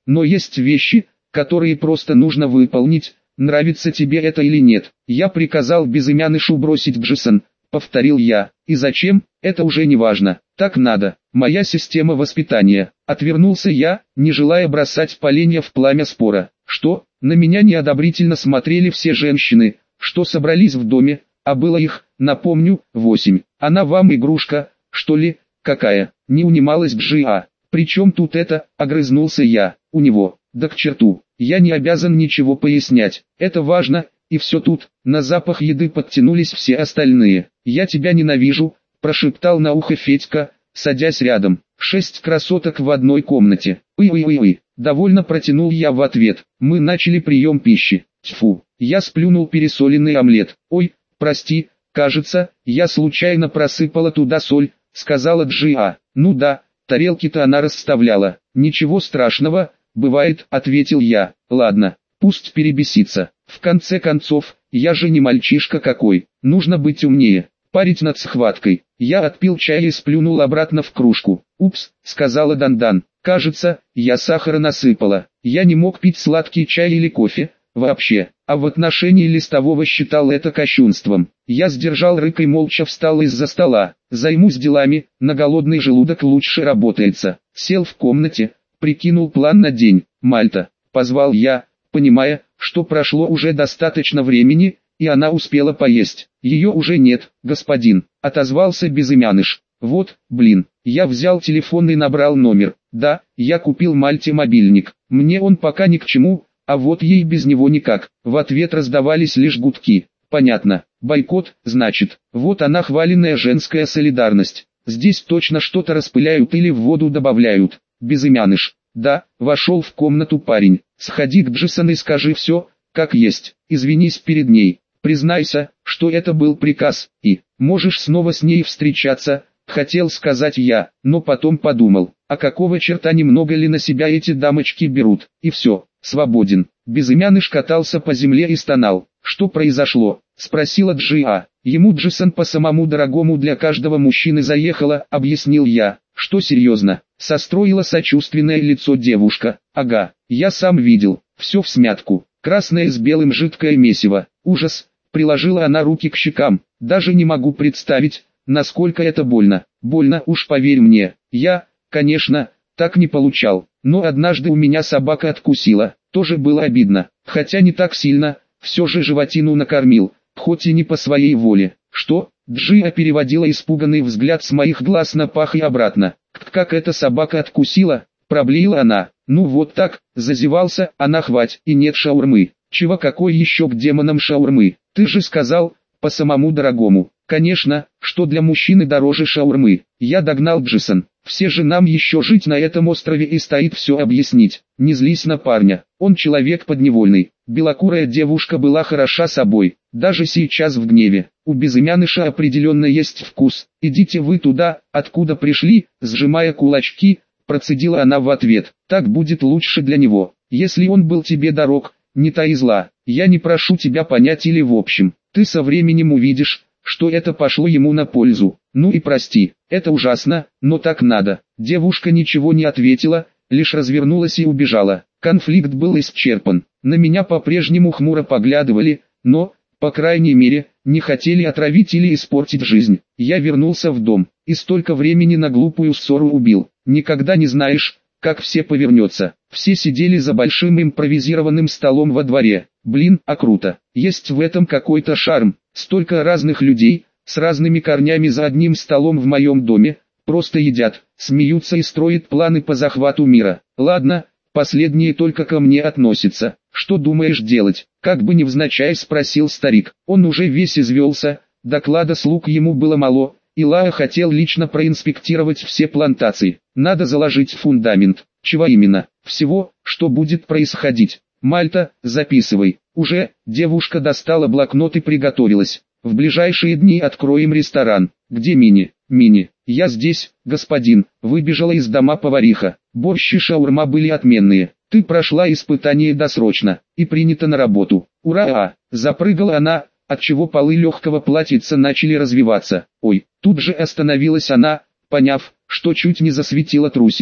Speaker 1: но есть вещи, которые просто нужно выполнить, нравится тебе это или нет. Я приказал безымянышу бросить Джисон, повторил я. И зачем, это уже не важно. Так надо. Моя система воспитания. Отвернулся я, не желая бросать поленья в пламя спора. Что? На меня неодобрительно смотрели все женщины, что собрались в доме, а было их, напомню, восемь. Она вам игрушка, что ли? Какая? Не унималась Джиа. Причем тут это, огрызнулся я. У него. Да к черту. Я не обязан ничего пояснять. Это важно, и все тут. На запах еды подтянулись все остальные. Я тебя ненавижу, прошептал на ухо Федька, садясь рядом. Шесть красоток в одной комнате. Уй-уй-уй. Довольно протянул я в ответ. Мы начали прием пищи. Тьфу. Я сплюнул пересоленный омлет. Ой, прости, кажется, я случайно просыпала туда соль, сказала Джиа. Ну да, тарелки-то она расставляла. Ничего страшного, бывает, ответил я. Ладно, пусть перебесится. В конце концов, я же не мальчишка какой. Нужно быть умнее. Парить над схваткой. Я отпил чай и сплюнул обратно в кружку. «Упс», — сказала Дандан. «Кажется, я сахара насыпала. Я не мог пить сладкий чай или кофе, вообще, а в отношении листового считал это кощунством. Я сдержал рык и молча встал из-за стола. Займусь делами, на голодный желудок лучше работается. Сел в комнате, прикинул план на день. Мальта, позвал я, понимая, что прошло уже достаточно времени, и она успела поесть. Ее уже нет, господин, отозвался безымяныш. Вот, блин, я взял телефон и набрал номер. Да, я купил Мальте мобильник. Мне он пока ни к чему, а вот ей без него никак. В ответ раздавались лишь гудки. Понятно, бойкот, значит. Вот она, хваленная женская солидарность. Здесь точно что-то распыляют или в воду добавляют. Безымяныш. Да, вошел в комнату парень. Сходи к Джисон и скажи все, как есть. Извинись перед ней. Признайся, что это был приказ, и можешь снова с ней встречаться, хотел сказать я, но потом подумал, а какого черта немного ли на себя эти дамочки берут, и все, свободен. Безымяныш катался по земле и стонал. Что произошло? Спросила Джиа. Ему Джисон по самому дорогому для каждого мужчины заехала, объяснил я. Что серьезно? Состроила сочувственное лицо девушка. Ага, я сам видел, все в смятку. Красное с белым жидкое месиво. Ужас. Приложила она руки к щекам. Даже не могу представить, насколько это больно. Больно, уж поверь мне. Я, конечно, так не получал. Но однажды у меня собака откусила. Тоже было обидно. Хотя не так сильно. Все же животину накормил. Хоть и не по своей воле. Что? Джиа переводила испуганный взгляд с моих глаз на пах и обратно. Как эта собака откусила? Проблеяла она. Ну вот так, зазевался, а нахвать, и нет шаурмы. Чего какой еще к демонам шаурмы? Ты же сказал, по самому дорогому. Конечно, что для мужчины дороже шаурмы. Я догнал Джисон. Все же нам еще жить на этом острове и стоит все объяснить. Не злись на парня, он человек подневольный. Белокурая девушка была хороша собой, даже сейчас в гневе. У безымяныша определенно есть вкус. Идите вы туда, откуда пришли, сжимая кулачки, процедила она в ответ. Так будет лучше для него. Если он был тебе дорог, не та и зла. Я не прошу тебя понять или в общем. Ты со временем увидишь, что это пошло ему на пользу. Ну и прости, это ужасно, но так надо. Девушка ничего не ответила, лишь развернулась и убежала. Конфликт был исчерпан. На меня по-прежнему хмуро поглядывали, но, по крайней мере, не хотели отравить или испортить жизнь. Я вернулся в дом, и столько времени на глупую ссору убил. Никогда не знаешь, как все повернется. Все сидели за большим импровизированным столом во дворе. Блин, а круто. Есть в этом какой-то шарм. Столько разных людей, с разными корнями за одним столом в моем доме, просто едят, смеются и строят планы по захвату мира. Ладно, последние только ко мне относятся. Что думаешь делать? Как бы невзначай спросил старик. Он уже весь извелся, доклада слуг ему было мало. Илая хотел лично проинспектировать все плантации. Надо заложить фундамент. Чего именно? Всего, что будет происходить. Мальта, записывай. Уже, девушка достала блокнот и приготовилась. В ближайшие дни откроем ресторан. Где Мини? Мини, я здесь, господин. Выбежала из дома повариха. Борщ и шаурма были отменные. Ты прошла испытание досрочно и принята на работу. Ура! Запрыгала она, отчего полы легкого платьица начали развиваться. Ой, тут же остановилась она, поняв, что чуть не засветила трусики.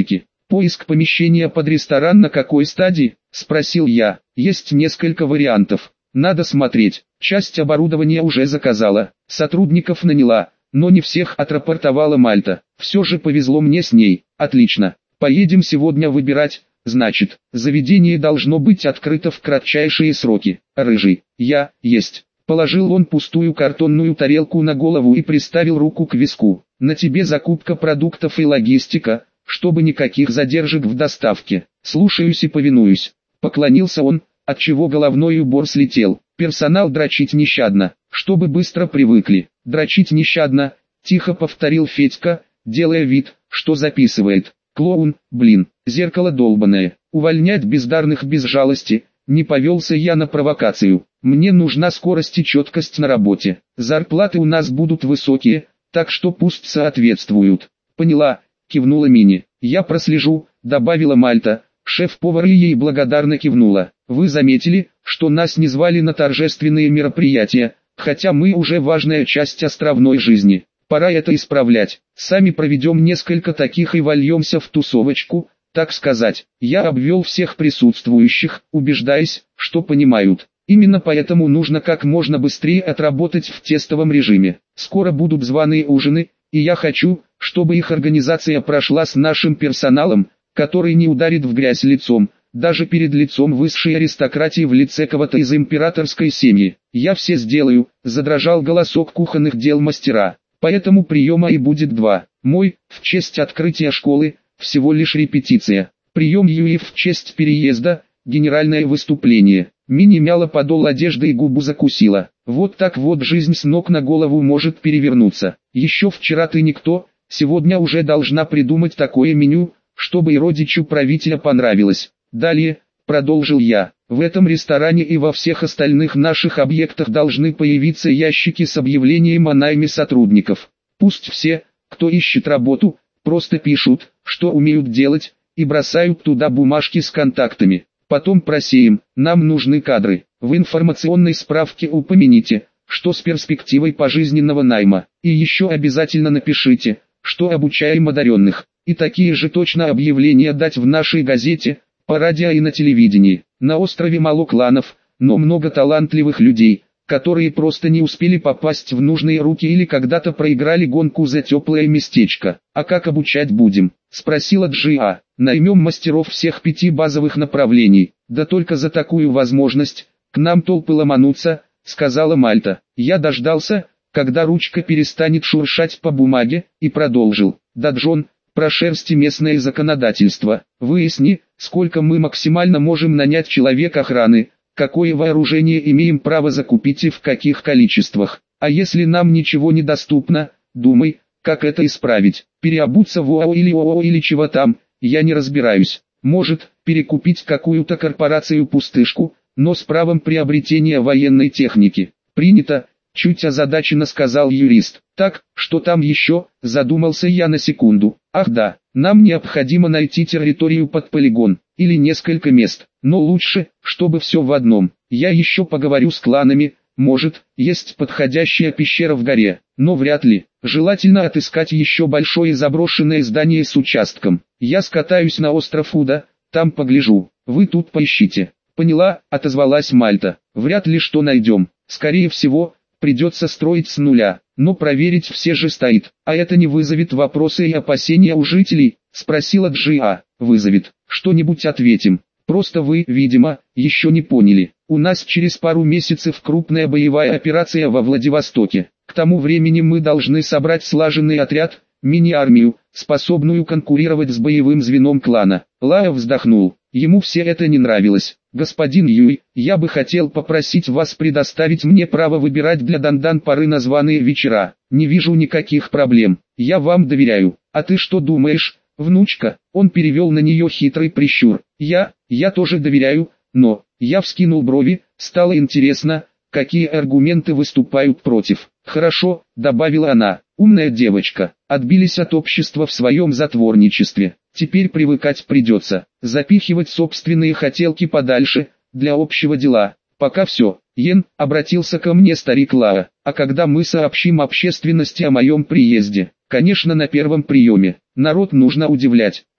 Speaker 1: Поиск помещения под ресторан на какой стадии? Спросил я. Есть несколько вариантов. Надо смотреть. Часть оборудования уже заказала, сотрудников наняла, но не всех отрапортовала Мальта. Все же повезло мне с ней. Отлично. Поедем сегодня выбирать. Значит, заведение должно быть открыто в кратчайшие сроки. Рыжий. Я, есть. Положил он пустую картонную тарелку на голову и приставил руку к виску. На тебе закупка продуктов и логистика, чтобы никаких задержек в доставке. Слушаюсь и повинуюсь. Поклонился он, отчего головной убор слетел. Персонал дрочить нещадно, чтобы быстро привыкли. Дрочить нещадно, тихо повторил Федька, делая вид, что записывает. Клоун, блин, зеркало долбаное. Увольнять бездарных без жалости. Не повелся я на провокацию. Мне нужна скорость и четкость на работе. Зарплаты у нас будут высокие, так что пусть соответствуют. Поняла, кивнула Мини. Я прослежу, добавила Мальта. Шеф-повар ей благодарно кивнула. Вы заметили, что нас не звали на торжественные мероприятия, хотя мы уже важная часть островной жизни. Пора это исправлять. Сами проведем несколько таких и вольемся в тусовочку, так сказать. Я обвел всех присутствующих, убеждаясь, что понимают. Именно поэтому нужно как можно быстрее отработать в тестовом режиме. Скоро будут званые ужины, и я хочу, чтобы их организация прошла с нашим персоналом, который не ударит в грязь лицом, даже перед лицом высшей аристократии в лице кого-то из императорской семьи. Я все сделаю, задрожал голосок кухонных дел мастера. Поэтому приема и будет два. Мой, в честь открытия школы, всего лишь репетиция. Прием Юи в честь переезда, генеральное выступление. Мини мяла подол одежды и губу закусила. Вот так вот жизнь с ног на голову может перевернуться. Еще вчера ты никто, сегодня уже должна придумать такое меню, чтобы и родичу правителя понравилось. Далее, продолжил я, в этом ресторане и во всех остальных наших объектах должны появиться ящики с объявлением о найме сотрудников. Пусть все, кто ищет работу, просто пишут, что умеют делать, и бросают туда бумажки с контактами. Потом просеем, нам нужны кадры. В информационной справке упомяните, что с перспективой пожизненного найма. И еще обязательно напишите, что обучаем одаренных. И такие же точно объявления дать в нашей газете, по радио и на телевидении. На острове мало кланов, но много талантливых людей, которые просто не успели попасть в нужные руки или когда-то проиграли гонку за теплое местечко. А как обучать будем? Спросила Джиа. Наймем мастеров всех пяти базовых направлений. Да только за такую возможность, к нам толпы ломанутся, сказала Мальта. Я дождался, когда ручка перестанет шуршать по бумаге, и продолжил. Да, Джон, прошерсти местное законодательство, выясни, сколько мы максимально можем нанять человек охраны, какое вооружение имеем право закупить и в каких количествах. А если нам ничего не доступно, думай, как это исправить. Переобуться в ОАО или ООО или чего там, я не разбираюсь. Может, перекупить какую-то корпорацию-пустышку, но с правом приобретения военной техники. Принято, чуть озадаченно сказал юрист. Так, что там еще, задумался я на секунду. Ах да, нам необходимо найти территорию под полигон, или несколько мест, но лучше, чтобы все в одном. Я еще поговорю с кланами, может, есть подходящая пещера в горе, но вряд ли. Желательно отыскать еще большое заброшенное здание с участком. Я скатаюсь на остров Уда, там погляжу, вы тут поищите. Поняла, отозвалась Мальта. Вряд ли что найдем, скорее всего, придется строить с нуля, но проверить все же стоит. А это не вызовет вопросы и опасения у жителей? Спросила Джиа. Вызовет, что-нибудь ответим. Просто вы, видимо, еще не поняли. У нас через пару месяцев крупная боевая операция во Владивостоке. К тому времени мы должны собрать слаженный отряд, мини-армию, способную конкурировать с боевым звеном клана. Лао вздохнул. Ему все это не нравилось. Господин Юй, я бы хотел попросить вас предоставить мне право выбирать для Дандан поры на званые вечера. Не вижу никаких проблем. Я вам доверяю. А ты что думаешь, внучка? Он перевел на нее хитрый прищур. Я, я тоже доверяю, но... Я вскинул брови, стало интересно, какие аргументы выступают против. Хорошо, добавила она, умная девочка, отбились от общества в своем затворничестве. Теперь привыкать придется, запихивать собственные хотелки подальше, для общего дела. Пока все. Йен, обратился ко мне старик Лао, а когда мы сообщим общественности о моем приезде? Конечно, на первом приеме. Народ нужно удивлять. Ха,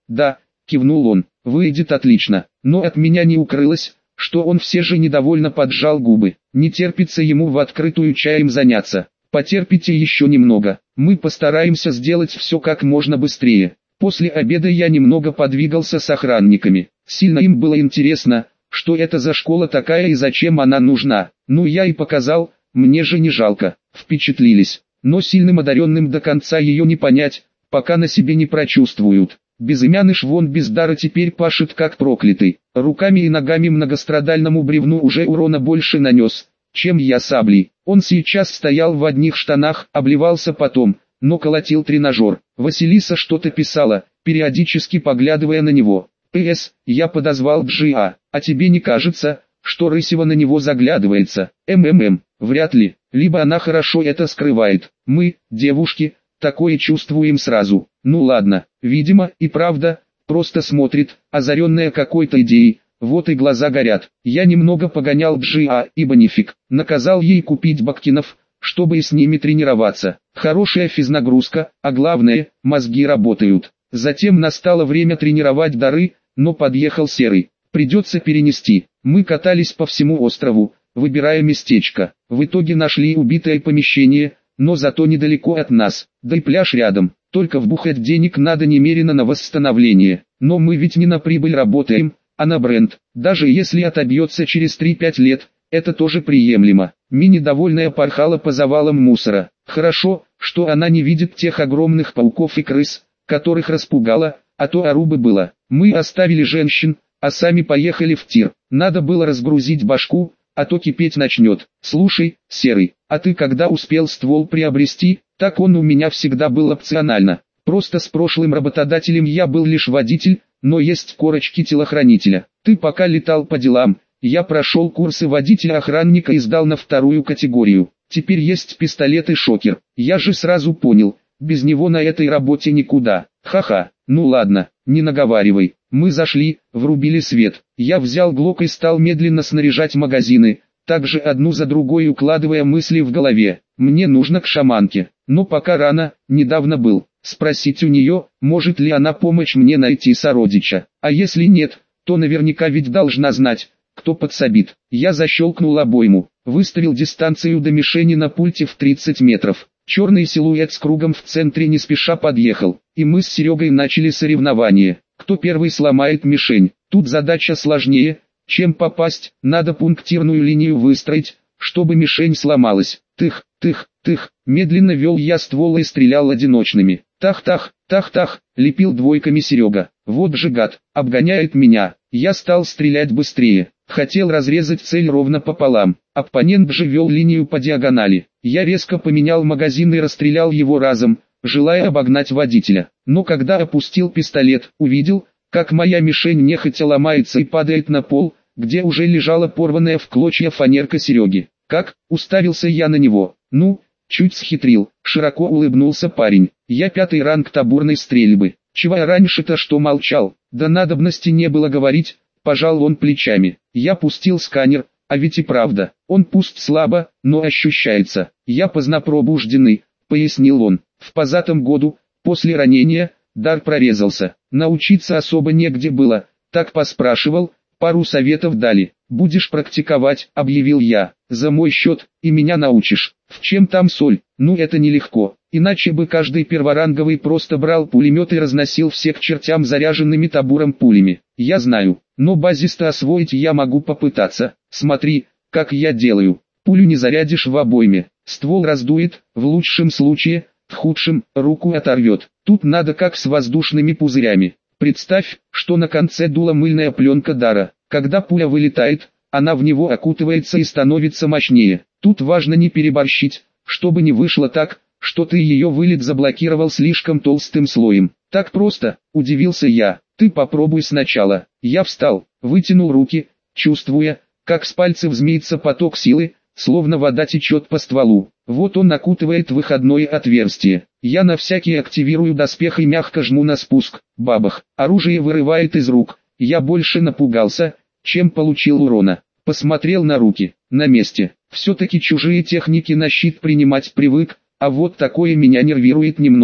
Speaker 1: Да, кивнул он, выйдет отлично, но от меня не укрылось, что он все же недовольно поджал губы. Не терпится ему в открытую чаем заняться. Потерпите еще немного, мы постараемся сделать все как можно быстрее. После обеда я немного подвигался с охранниками. Сильно им было интересно, что это за школа такая и зачем она нужна. Ну я и показал, мне же не жалко. Впечатлились, но сильным одаренным до конца ее не понять, пока на себе не прочувствуют. Безымяныш вон без дара теперь пашет как проклятый. Руками и ногами многострадальному бревну уже урона больше нанес, чем я саблей. Он сейчас стоял в одних штанах, обливался потом, но колотил тренажер. Василиса что-то писала, периодически поглядывая на него. «П.С. Я подозвал Джиа, а тебе не кажется, что Рысева на него заглядывается?» «МММ, вряд ли, либо она хорошо это скрывает. Мы, девушки, такое чувствуем сразу. Ну ладно, видимо, и правда, просто смотрит, озаренная какой-то идеей, вот и глаза горят». Я немного погонял Джиа, ибо нифиг, наказал ей купить баккинов, чтобы и с ними тренироваться. Хорошая физнагрузка, а главное, мозги работают. Затем настало время тренировать дары, но подъехал Серый. Придется перенести. Мы катались по всему острову, выбирая местечко. В итоге нашли убитое помещение, но зато недалеко от нас, да и пляж рядом. Только вбухать денег надо немерено на восстановление. Но мы ведь не на прибыль работаем, а на бренд. Даже если отобьется через три-пять лет, это тоже приемлемо. Мини довольная порхала по завалам мусора. Хорошо, что она не видит тех огромных пауков и крыс, которых распугала, а то орубы было. Мы оставили женщин, а сами поехали в тир. Надо было разгрузить башку, а то кипеть начнет. Слушай, Серый, а ты когда успел ствол приобрести? Так он у меня всегда был опционально. Просто с прошлым работодателем я был лишь водитель, но есть корочки телохранителя. Ты пока летал по делам, я прошел курсы водителя-охранника и сдал на вторую категорию. Теперь есть пистолет и шокер. Я же сразу понял, без него на этой работе никуда. Ха-ха, ну ладно, не наговаривай. Мы зашли, врубили свет. Я взял глок и стал медленно снаряжать магазины, также одну за другой укладывая мысли в голове. Мне нужно к шаманке, но пока рано, недавно был. Спросить у нее, может ли она помочь мне найти сородича. А если нет, то наверняка ведь должна знать, кто подсобит. Я защелкнул обойму, выставил дистанцию до мишени на пульте в тридцать метров. Черный силуэт с кругом в центре не спеша подъехал, и мы с Серегой начали соревнование. Кто первый сломает мишень? Тут задача сложнее, чем попасть, надо пунктирную линию выстроить, чтобы мишень сломалась. Тых, тых, тых, медленно вел я ствол и стрелял одиночными. Тах-тах, тах-тах, лепил двойками Серега. Вот же гад, обгоняет меня. Я стал стрелять быстрее, хотел разрезать цель ровно пополам. Оппонент же вел линию по диагонали. Я резко поменял магазин и расстрелял его разом, желая обогнать водителя. Но когда опустил пистолет, увидел, как моя мишень нехотя ломается и падает на пол, где уже лежала порванная в клочья фанерка Сереги. Как? Уставился я на него. Ну, чуть схитрил, широко улыбнулся парень. Я пятый ранг табурной стрельбы. Чего я раньше-то что молчал? Да надобности не было говорить, пожал он плечами. Я пустил сканер, а ведь и правда, он пусть слабо, но ощущается. Я позднопробужденный, пояснил он. В позатом году, после ранения, дар прорезался. Научиться особо негде было, так поспрашивал, пару советов дали. Будешь практиковать, объявил я, за мой счет, и меня научишь. В чем там соль? Ну это нелегко, иначе бы каждый перворанговый просто брал пулемет и разносил всех к чертям заряженными табуром пулями. Я знаю, но базисто освоить я могу попытаться. Смотри, как я делаю. Пулю не зарядишь в обойме, ствол раздует, в лучшем случае, в худшем, руку оторвет. Тут надо как с воздушными пузырями. Представь, что на конце дула мыльная пленка дара. Когда пуля вылетает, она в него окутывается и становится мощнее. Тут важно не переборщить, чтобы не вышло так, что ты ее вылет заблокировал слишком толстым слоем. Так просто, удивился я. Ты попробуй сначала. Я встал, вытянул руки, чувствуя, как с пальцев змеится поток силы, словно вода течет по стволу. Вот он окутывает выходное отверстие. Я на всякий активирую доспех и мягко жму на спуск. Бабах, оружие вырывает из рук. Я больше напугался, чем получил урона. Посмотрел на руки, на месте. Все-таки чужие техники на щит принимать привык, а вот такое меня нервирует немного.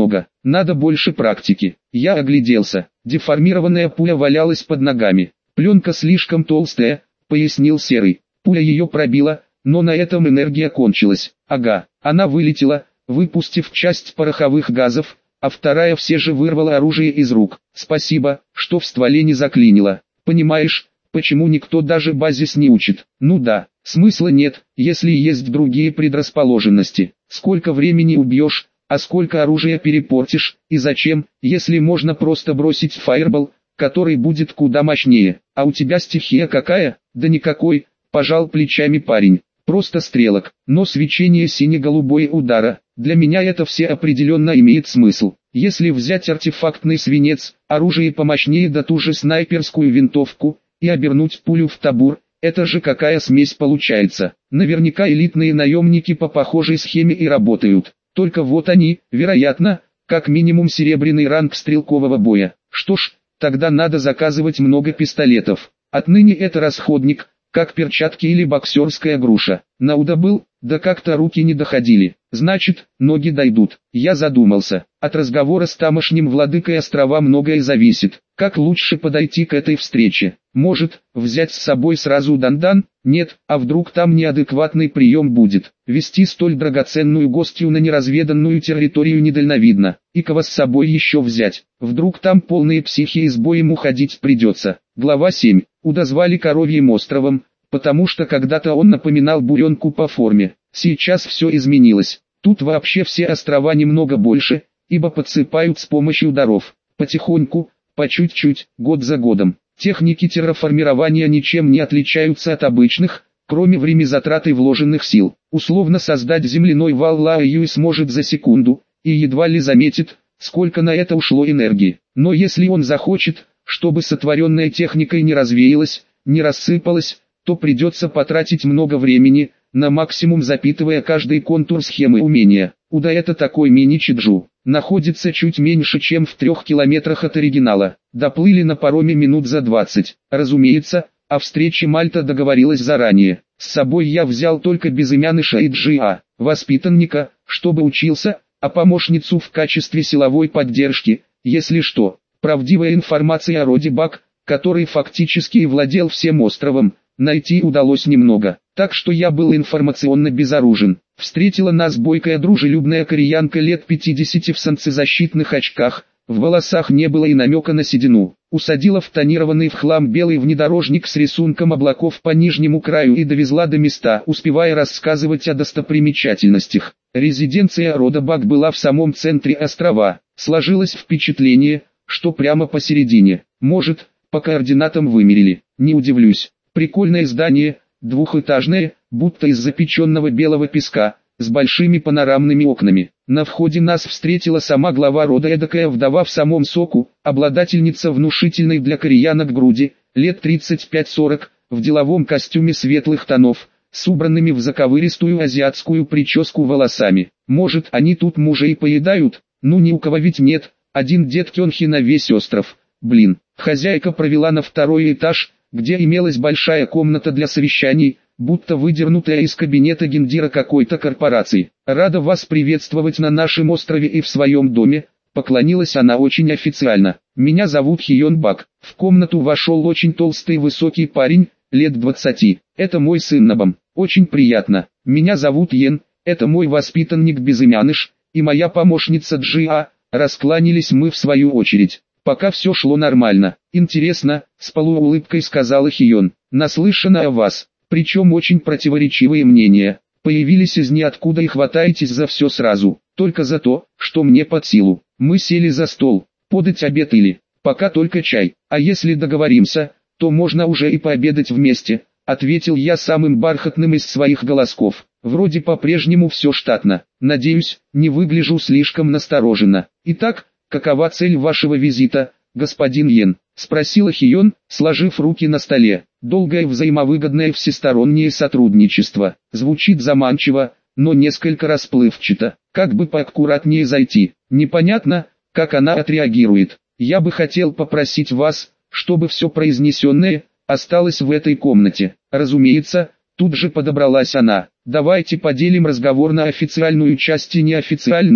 Speaker 1: надо больше практики. Я огляделся, деформированная пуля валялась под ногами. Пленка слишком толстая, пояснил Серый. Пуля ее пробила, но на этом энергия кончилась. Ага, она вылетела, выпустив часть пороховых газов, а вторая все же вырвала оружие из рук. Спасибо, что в стволе не заклинило. Понимаешь, почему никто даже базис не учит? Ну да, смысла нет, если есть другие предрасположенности. Сколько времени убьешь, а сколько оружия перепортишь, и зачем, если можно просто бросить фаербол, который будет куда мощнее. А у тебя стихия какая? Да никакой, пожал плечами парень. Просто стрелок, но свечение сине-голубой удара. Для меня это все определенно имеет смысл. Если взять артефактный свинец, оружие помощнее да ту же снайперскую винтовку, и обернуть пулю в табур, это же какая смесь получается. Наверняка элитные наемники по похожей схеме и работают. Только вот они, вероятно, как минимум серебряный ранг стрелкового боя. Что ж, тогда надо заказывать много пистолетов. Отныне это расходник, как перчатки или боксерская груша. Науда был, да как-то руки не доходили. Значит, ноги дойдут. Я задумался. От разговора с тамошним владыкой острова многое зависит. Как лучше подойти к этой встрече? Может, взять с собой сразу Дандан? Нет, а вдруг там неадекватный прием будет? Вести столь драгоценную гостью на неразведанную территорию недальновидно. И кого с собой еще взять? Вдруг там полные психи и с боем уходить придется. Глава семь. Уда звали Коровьим островом, потому что когда-то он напоминал буренку по форме. Сейчас все изменилось. Тут вообще все острова немного больше, ибо подсыпают с помощью даров. Потихоньку, по чуть-чуть, год за годом. Техники терраформирования ничем не отличаются от обычных, кроме времязатраты вложенных сил. Условно создать земляной вал Лаоюй сможет за секунду, и едва ли заметит, сколько на это ушло энергии. Но если он захочет, чтобы сотворенная техникой не развеялась, не рассыпалась, то придется потратить много времени, на максимум запитывая каждый контур схемы умения. Уда это такой мини-чиджу. Находится чуть меньше, чем в трех километрах от оригинала. Доплыли на пароме минут за двадцать. Разумеется, о встрече Мальта договорилась заранее. С собой я взял только безымяныша и Джиа, воспитанника, чтобы учился, а помощницу в качестве силовой поддержки, если что. Правдивая информация о роде Бак, который фактически и владел всем островом, найти удалось немного. Так что я был информационно безоружен. Встретила нас бойкая дружелюбная кореянка лет пятидесяти в солнцезащитных очках, в волосах не было и намека на седину. Усадила в тонированный в хлам белый внедорожник с рисунком облаков по нижнему краю и довезла до места, успевая рассказывать о достопримечательностях. Резиденция рода Бак была в самом центре острова. Сложилось впечатление, что прямо посередине. Может, по координатам вымерили. Не удивлюсь. Прикольное здание, двухэтажное, будто из запеченного белого песка, с большими панорамными окнами. На входе нас встретила сама глава рода, эдакая вдова в самом соку, обладательница внушительной для кореянок груди, лет тридцать пять сорок, в деловом костюме светлых тонов, с убранными в заковыристую азиатскую прическу волосами. Может, они тут мужей поедают? Ну ни у кого ведь нет, один дед Кёнхи на весь остров. Блин, хозяйка провела на второй этаж, где имелась большая комната для совещаний, будто выдернутая из кабинета гендира какой-то корпорации. «Рада вас приветствовать на нашем острове и в своем доме», — поклонилась она очень официально. «Меня зовут Хион Бак». В комнату вошел очень толстый высокий парень, лет двадцати. «Это мой сын Набам. Очень приятно. Меня зовут Йен, это мой воспитанник Безымяныш, и моя помощница Джиа». Раскланялись мы в свою очередь. Пока все шло нормально. «Интересно», — с полуулыбкой сказала Хион, — «наслышана о вас, причем очень противоречивые мнения. Появились из ниоткуда и хватаетесь за все сразу, только за то, что мне под силу. Мы сели за стол, подать обед или, пока только чай, а если договоримся, то можно уже и пообедать вместе», — ответил я самым бархатным из своих голосков. Вроде по-прежнему все штатно. Надеюсь, не выгляжу слишком настороженно. «Итак, какова цель вашего визита, господин Йен?» — спросила Хион, сложив руки на столе. «Долгое взаимовыгодное всестороннее сотрудничество». Звучит заманчиво, но несколько расплывчато. Как бы поаккуратнее зайти. Непонятно, как она отреагирует. «Я бы хотел попросить вас, чтобы все произнесенное осталось в этой комнате». Разумеется, тут же подобралась она. «Давайте поделим разговор на официальную часть и неофициальную.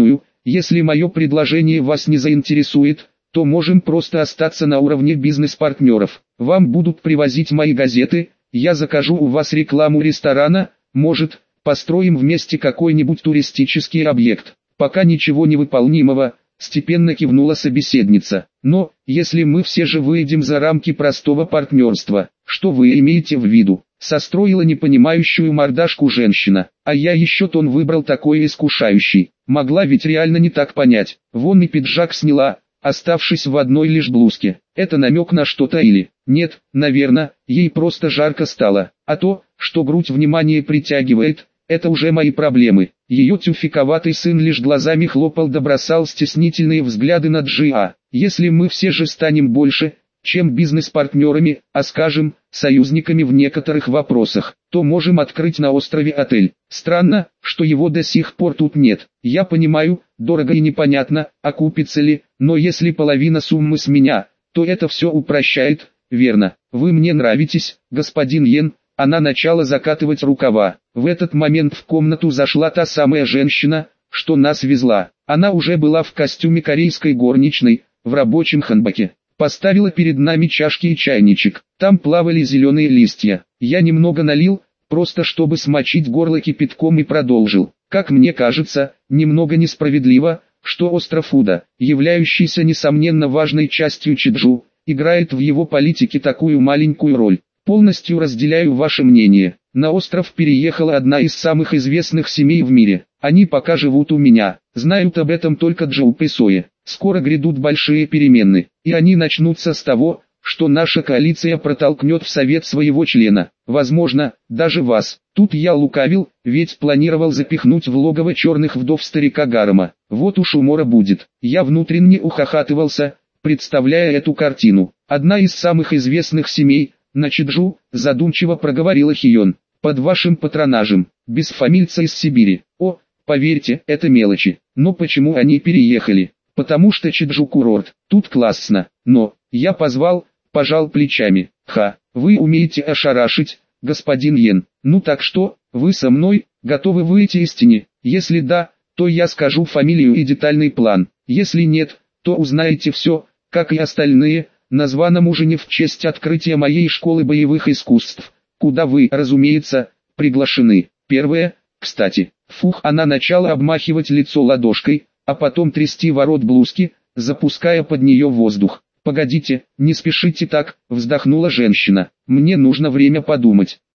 Speaker 1: Если мое предложение вас не заинтересует, то можем просто остаться на уровне бизнес-партнеров. Вам будут привозить мои газеты, я закажу у вас рекламу ресторана, может, построим вместе какой-нибудь туристический объект. Пока ничего невыполнимого, степенно кивнула собеседница. Но, если мы все же выйдем за рамки простого партнерства, что вы имеете в виду? Состроила непонимающую мордашку женщина. А я еще тон выбрал такой искушающий. Могла ведь реально не так понять. Вон и пиджак сняла, оставшись в одной лишь блузке. Это намек на что-то или... Нет, наверное, ей просто жарко стало. А то, что грудь внимание притягивает, это уже мои проблемы. Ее тюфиковатый сын лишь глазами хлопал да бросал стеснительные взгляды на Джиа. Если мы все же станем больше, чем бизнес-партнерами, а скажем, союзниками в некоторых вопросах, то можем открыть на острове отель. Странно, что его до сих пор тут нет. Я понимаю, дорого и непонятно, окупится ли, но если половина суммы с меня, то это все упрощает, верно? Вы мне нравитесь, господин Йен. Она начала закатывать рукава. В этот момент в комнату зашла та самая женщина, что нас везла. Она уже была в костюме корейской горничной, в рабочем ханбоке. Поставила перед нами чашки и чайничек. Там плавали зеленые листья. Я немного налил, просто чтобы смочить горло кипятком, и продолжил. Как мне кажется, немного несправедливо, что остров Уда, являющийся несомненно важной частью Чеджу, играет в его политике такую маленькую роль. Полностью разделяю ваше мнение. На остров переехала одна из самых известных семей в мире. Они пока живут у меня. Знают об этом только Джоу Песое. Скоро грядут большие перемены, и они начнутся с того, что наша коалиция протолкнет в совет своего члена. Возможно, даже вас. Тут я лукавил, ведь планировал запихнуть в логово черных вдов старика Гарема. Вот уж умора будет. Я внутренне ухахатывался, представляя эту картину. Одна из самых известных семей на Чеджу, задумчиво проговорила Хион, под вашим патронажем, без фамильца из Сибири. О, поверьте, это мелочи. Но почему они переехали? Потому что Чеджу курорт, тут классно. Но, я позвал, пожал плечами. Ха, вы умеете ошарашить, господин Йен. Ну так что, вы со мной, готовы выйти из тени? Если да, то я скажу фамилию и детальный план. Если нет, то узнаете все, как и остальные, на званом ужине в честь открытия моей школы боевых искусств, куда вы, разумеется, приглашены. Первое, кстати, фух, она начала обмахивать лицо ладошкой, а потом трясти ворот блузки, запуская под нее воздух. «Погодите, не спешите так», — вздохнула женщина, — «мне нужно время подумать».